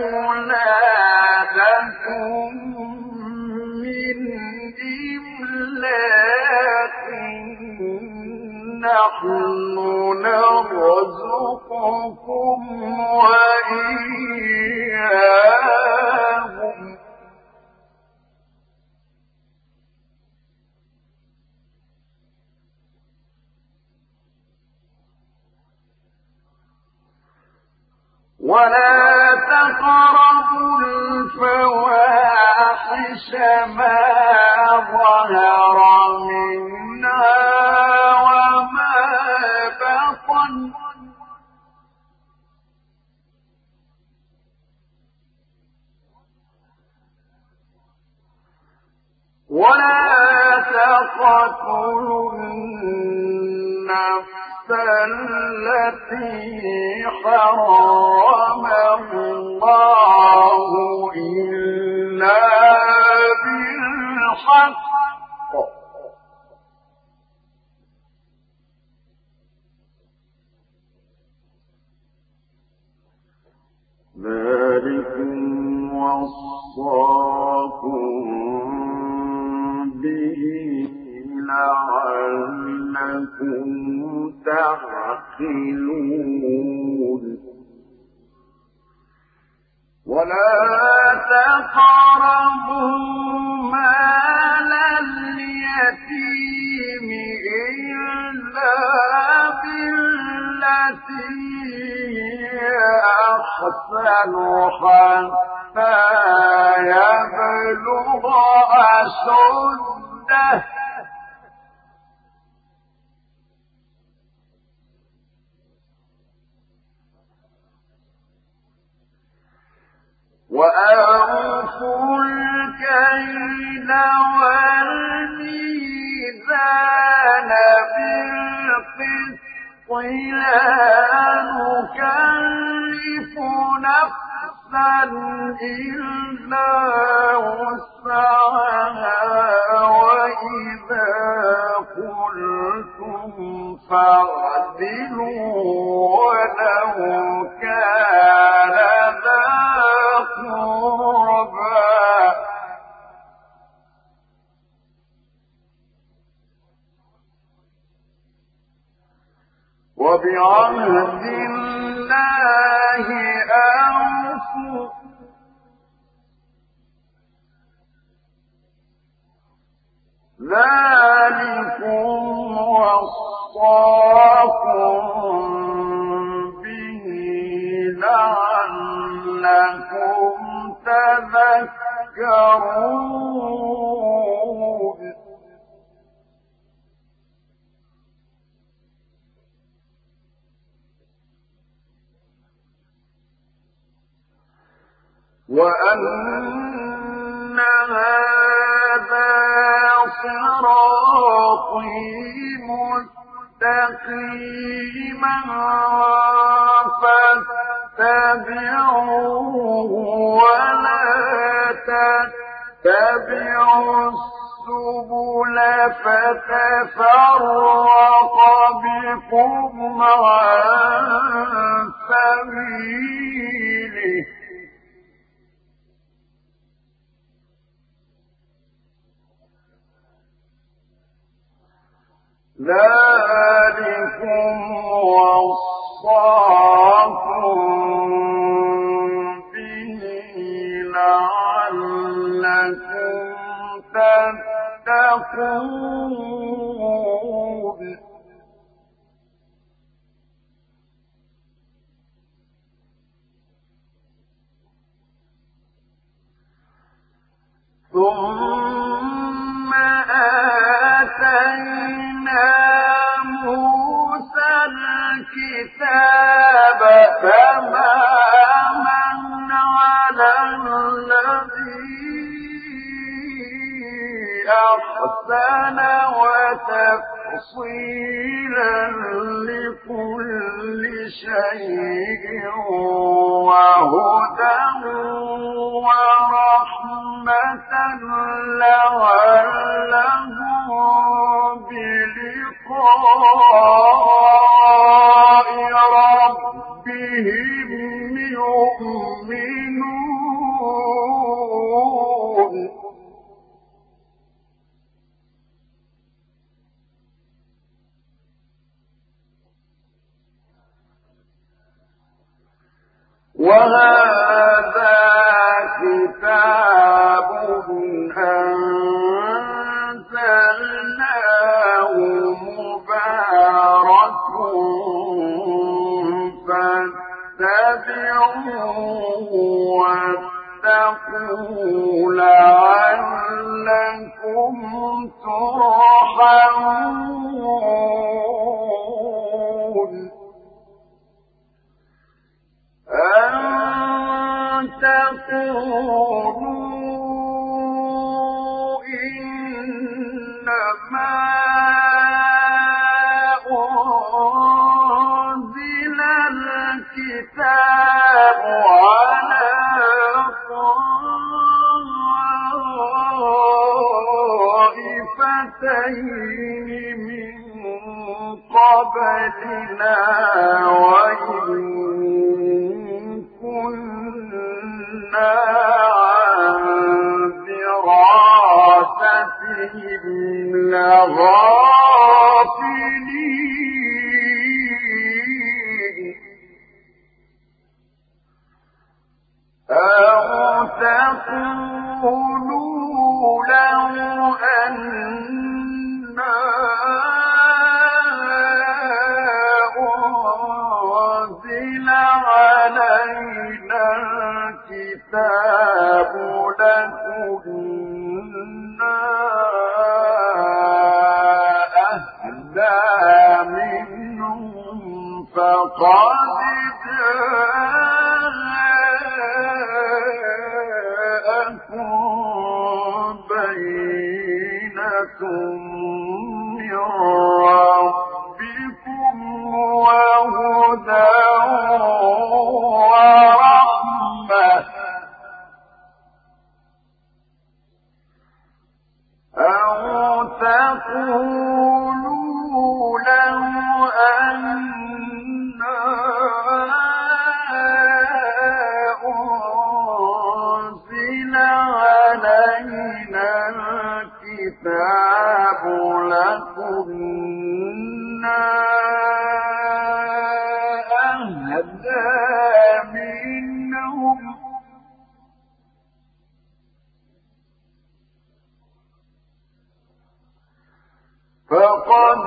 أولادكم من إملاق نحن نرزقكم وإياهم ولا تقربوا الفواحش ما ظهر منها وما بطن ولا تقتلوا النفس التي حرم الله إلا بالحق ذلكم وصاكم به لعلكم تعقلون ولا تقربوا مال اليتيم إلا بالتي أحسن حتى يبلغ أشده وأوفوا الكيل والميزان بالقسط لا نكلف نفسا إلا وسعها وإذا قلتم فاعدلوا ولو كان ذا قربى وبعهد الله أوفوا ذلكم وصاكم به لعلكم تذكرون وأن هذا صراطي مستقيما فاتبعوه ولا تتبعوا السبل فتفرق بكم عن سبيله ذلكم وصاكم به لعلكم تتقون ثم آتينا موسى الكتاب تماما على الذي أحسن وتفصيلا لكل شيء وهدى ورحمة لعلهم بلقاء ربهم يؤمنون وهذا كتاب أنزلناه مبارك فاتبعوه واتقوا لعلكم ترحمون أن تقولوا إنما أنزل الكتاب على طائفتين من قبلنا وإن كنا عن دراستهم لغافلين أو تقولوا لو أنا أنزل علينا الكتاب لكنا أهدى منهم فقد جاءكم بينة من ربكم وهدى ورحمة أو تقولوا لو أنا أنزل علينا الكتاب لكنا أهدى منهم فقد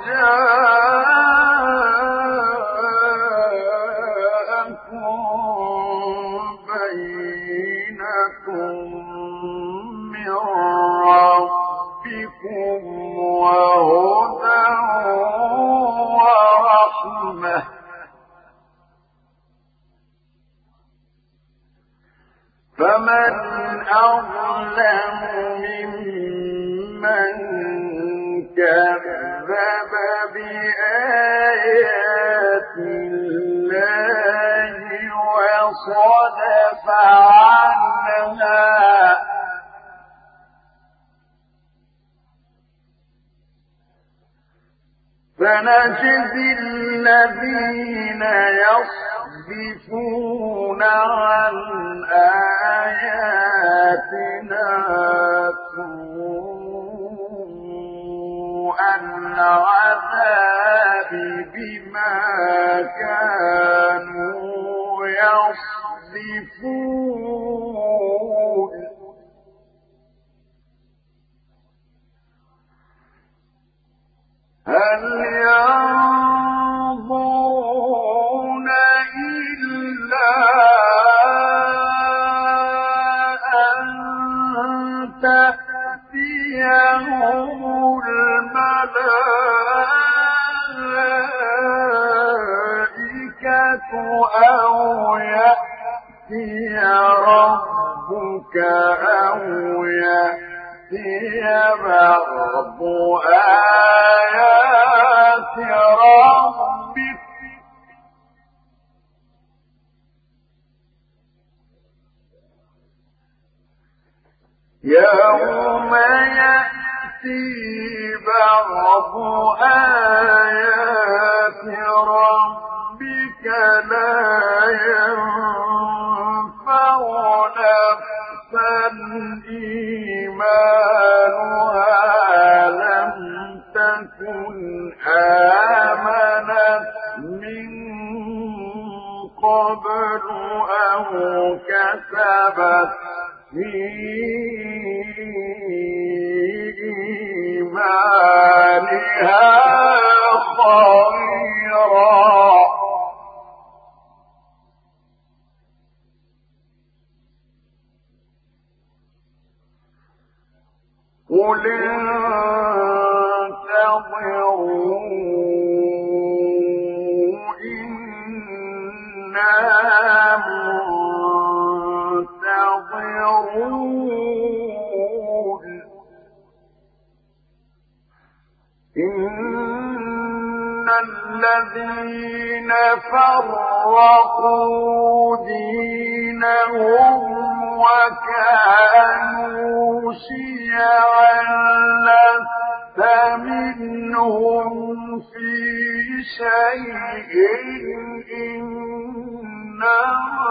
جاءكم بينة من ربكم وهدى ورحمة فمن أظلم ممن كذب بآيات فصدف عنها فنجزي الذين يصدفون عن آياتنا سوء العذاب بما كانوا يصدفون هل ينظرون إلا أن تأتيهم الملائكة أو يأتي ربك أو يأتي بعض آيات ربك يوم يأتي بعض آيات ربك لا ينفع نفسا إيمانها لم تكن آمنت من قبل أو كسبت في إيمانها خيرا قل انتظروا إنا منتظرون إن الذين فرقوا دينهم وكانوا شيعا لست منهم في شيء إنما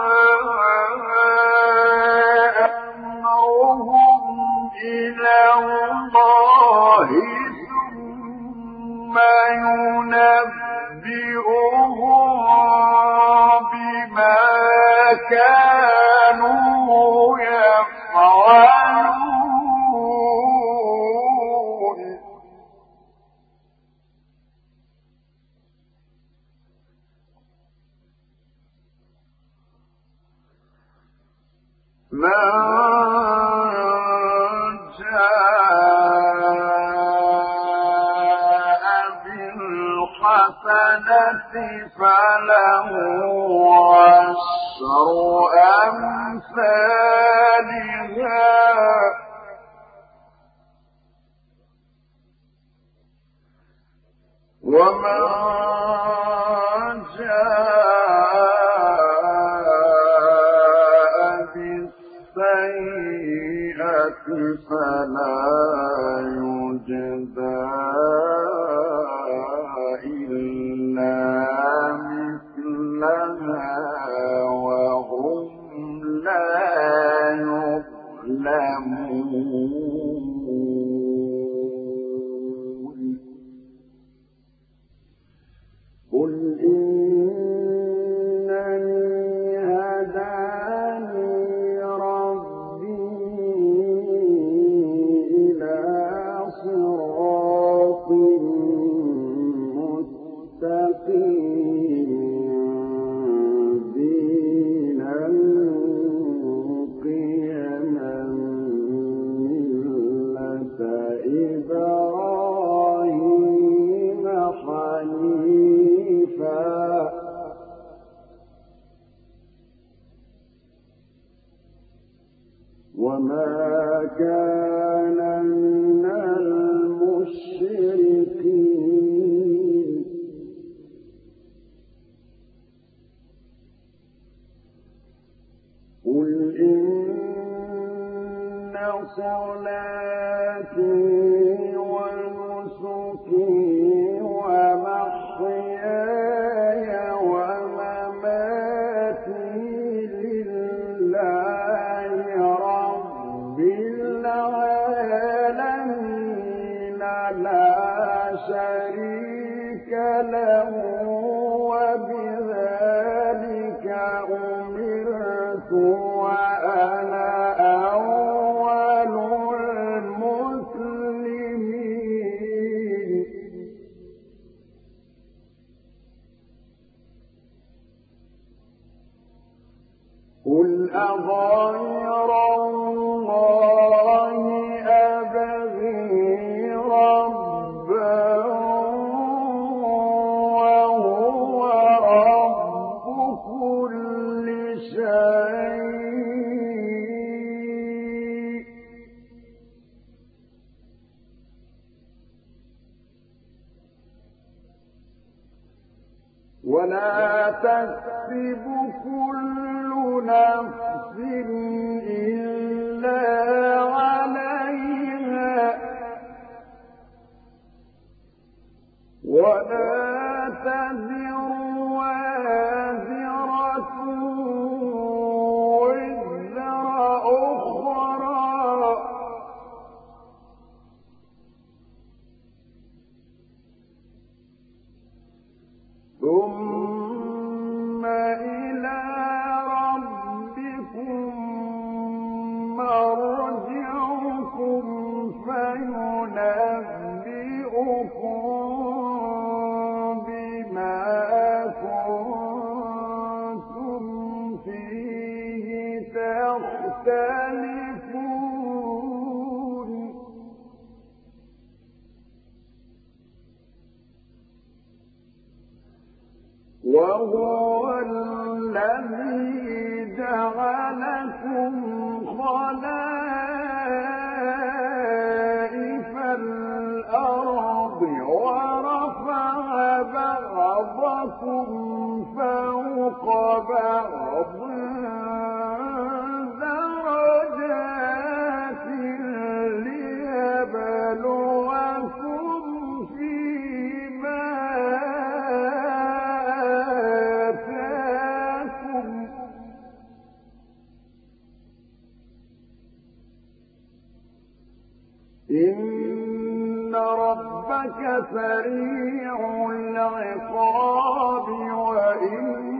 أمرهم إلى الله ثم ينبئهم بما كانوا يفعلون من جاء بالحسنة فله عشر أمثالها ومن جاء بالسيئة فلا يجزى إلا مثلها وهم لا يظلمون قل إنني هداني ربي إلى صراط مستقيم دينا قيما ملة إبراهيم حنيفا وما كان من المشركين صلاتي ونسكي ومحياي ومماتي لله رب العالمين لا شريك له وبذلك أمرت وأنا أول المسلمين. قل أغير الله أبغي ربا وهو رب كل شيء ولا تكسب كل نفس إلا عليها ولا تزر وازرة وزر أخرى ثم إلى ربكم مرجعكم فينبئكم بما كنتم فيه تختلفون. وهو الذي جعلكم خلائف الأرض ورفع بعضكم فوق بعض درجات ليبلوكم فيما آتاكم إن ربك سريع العقاب وإن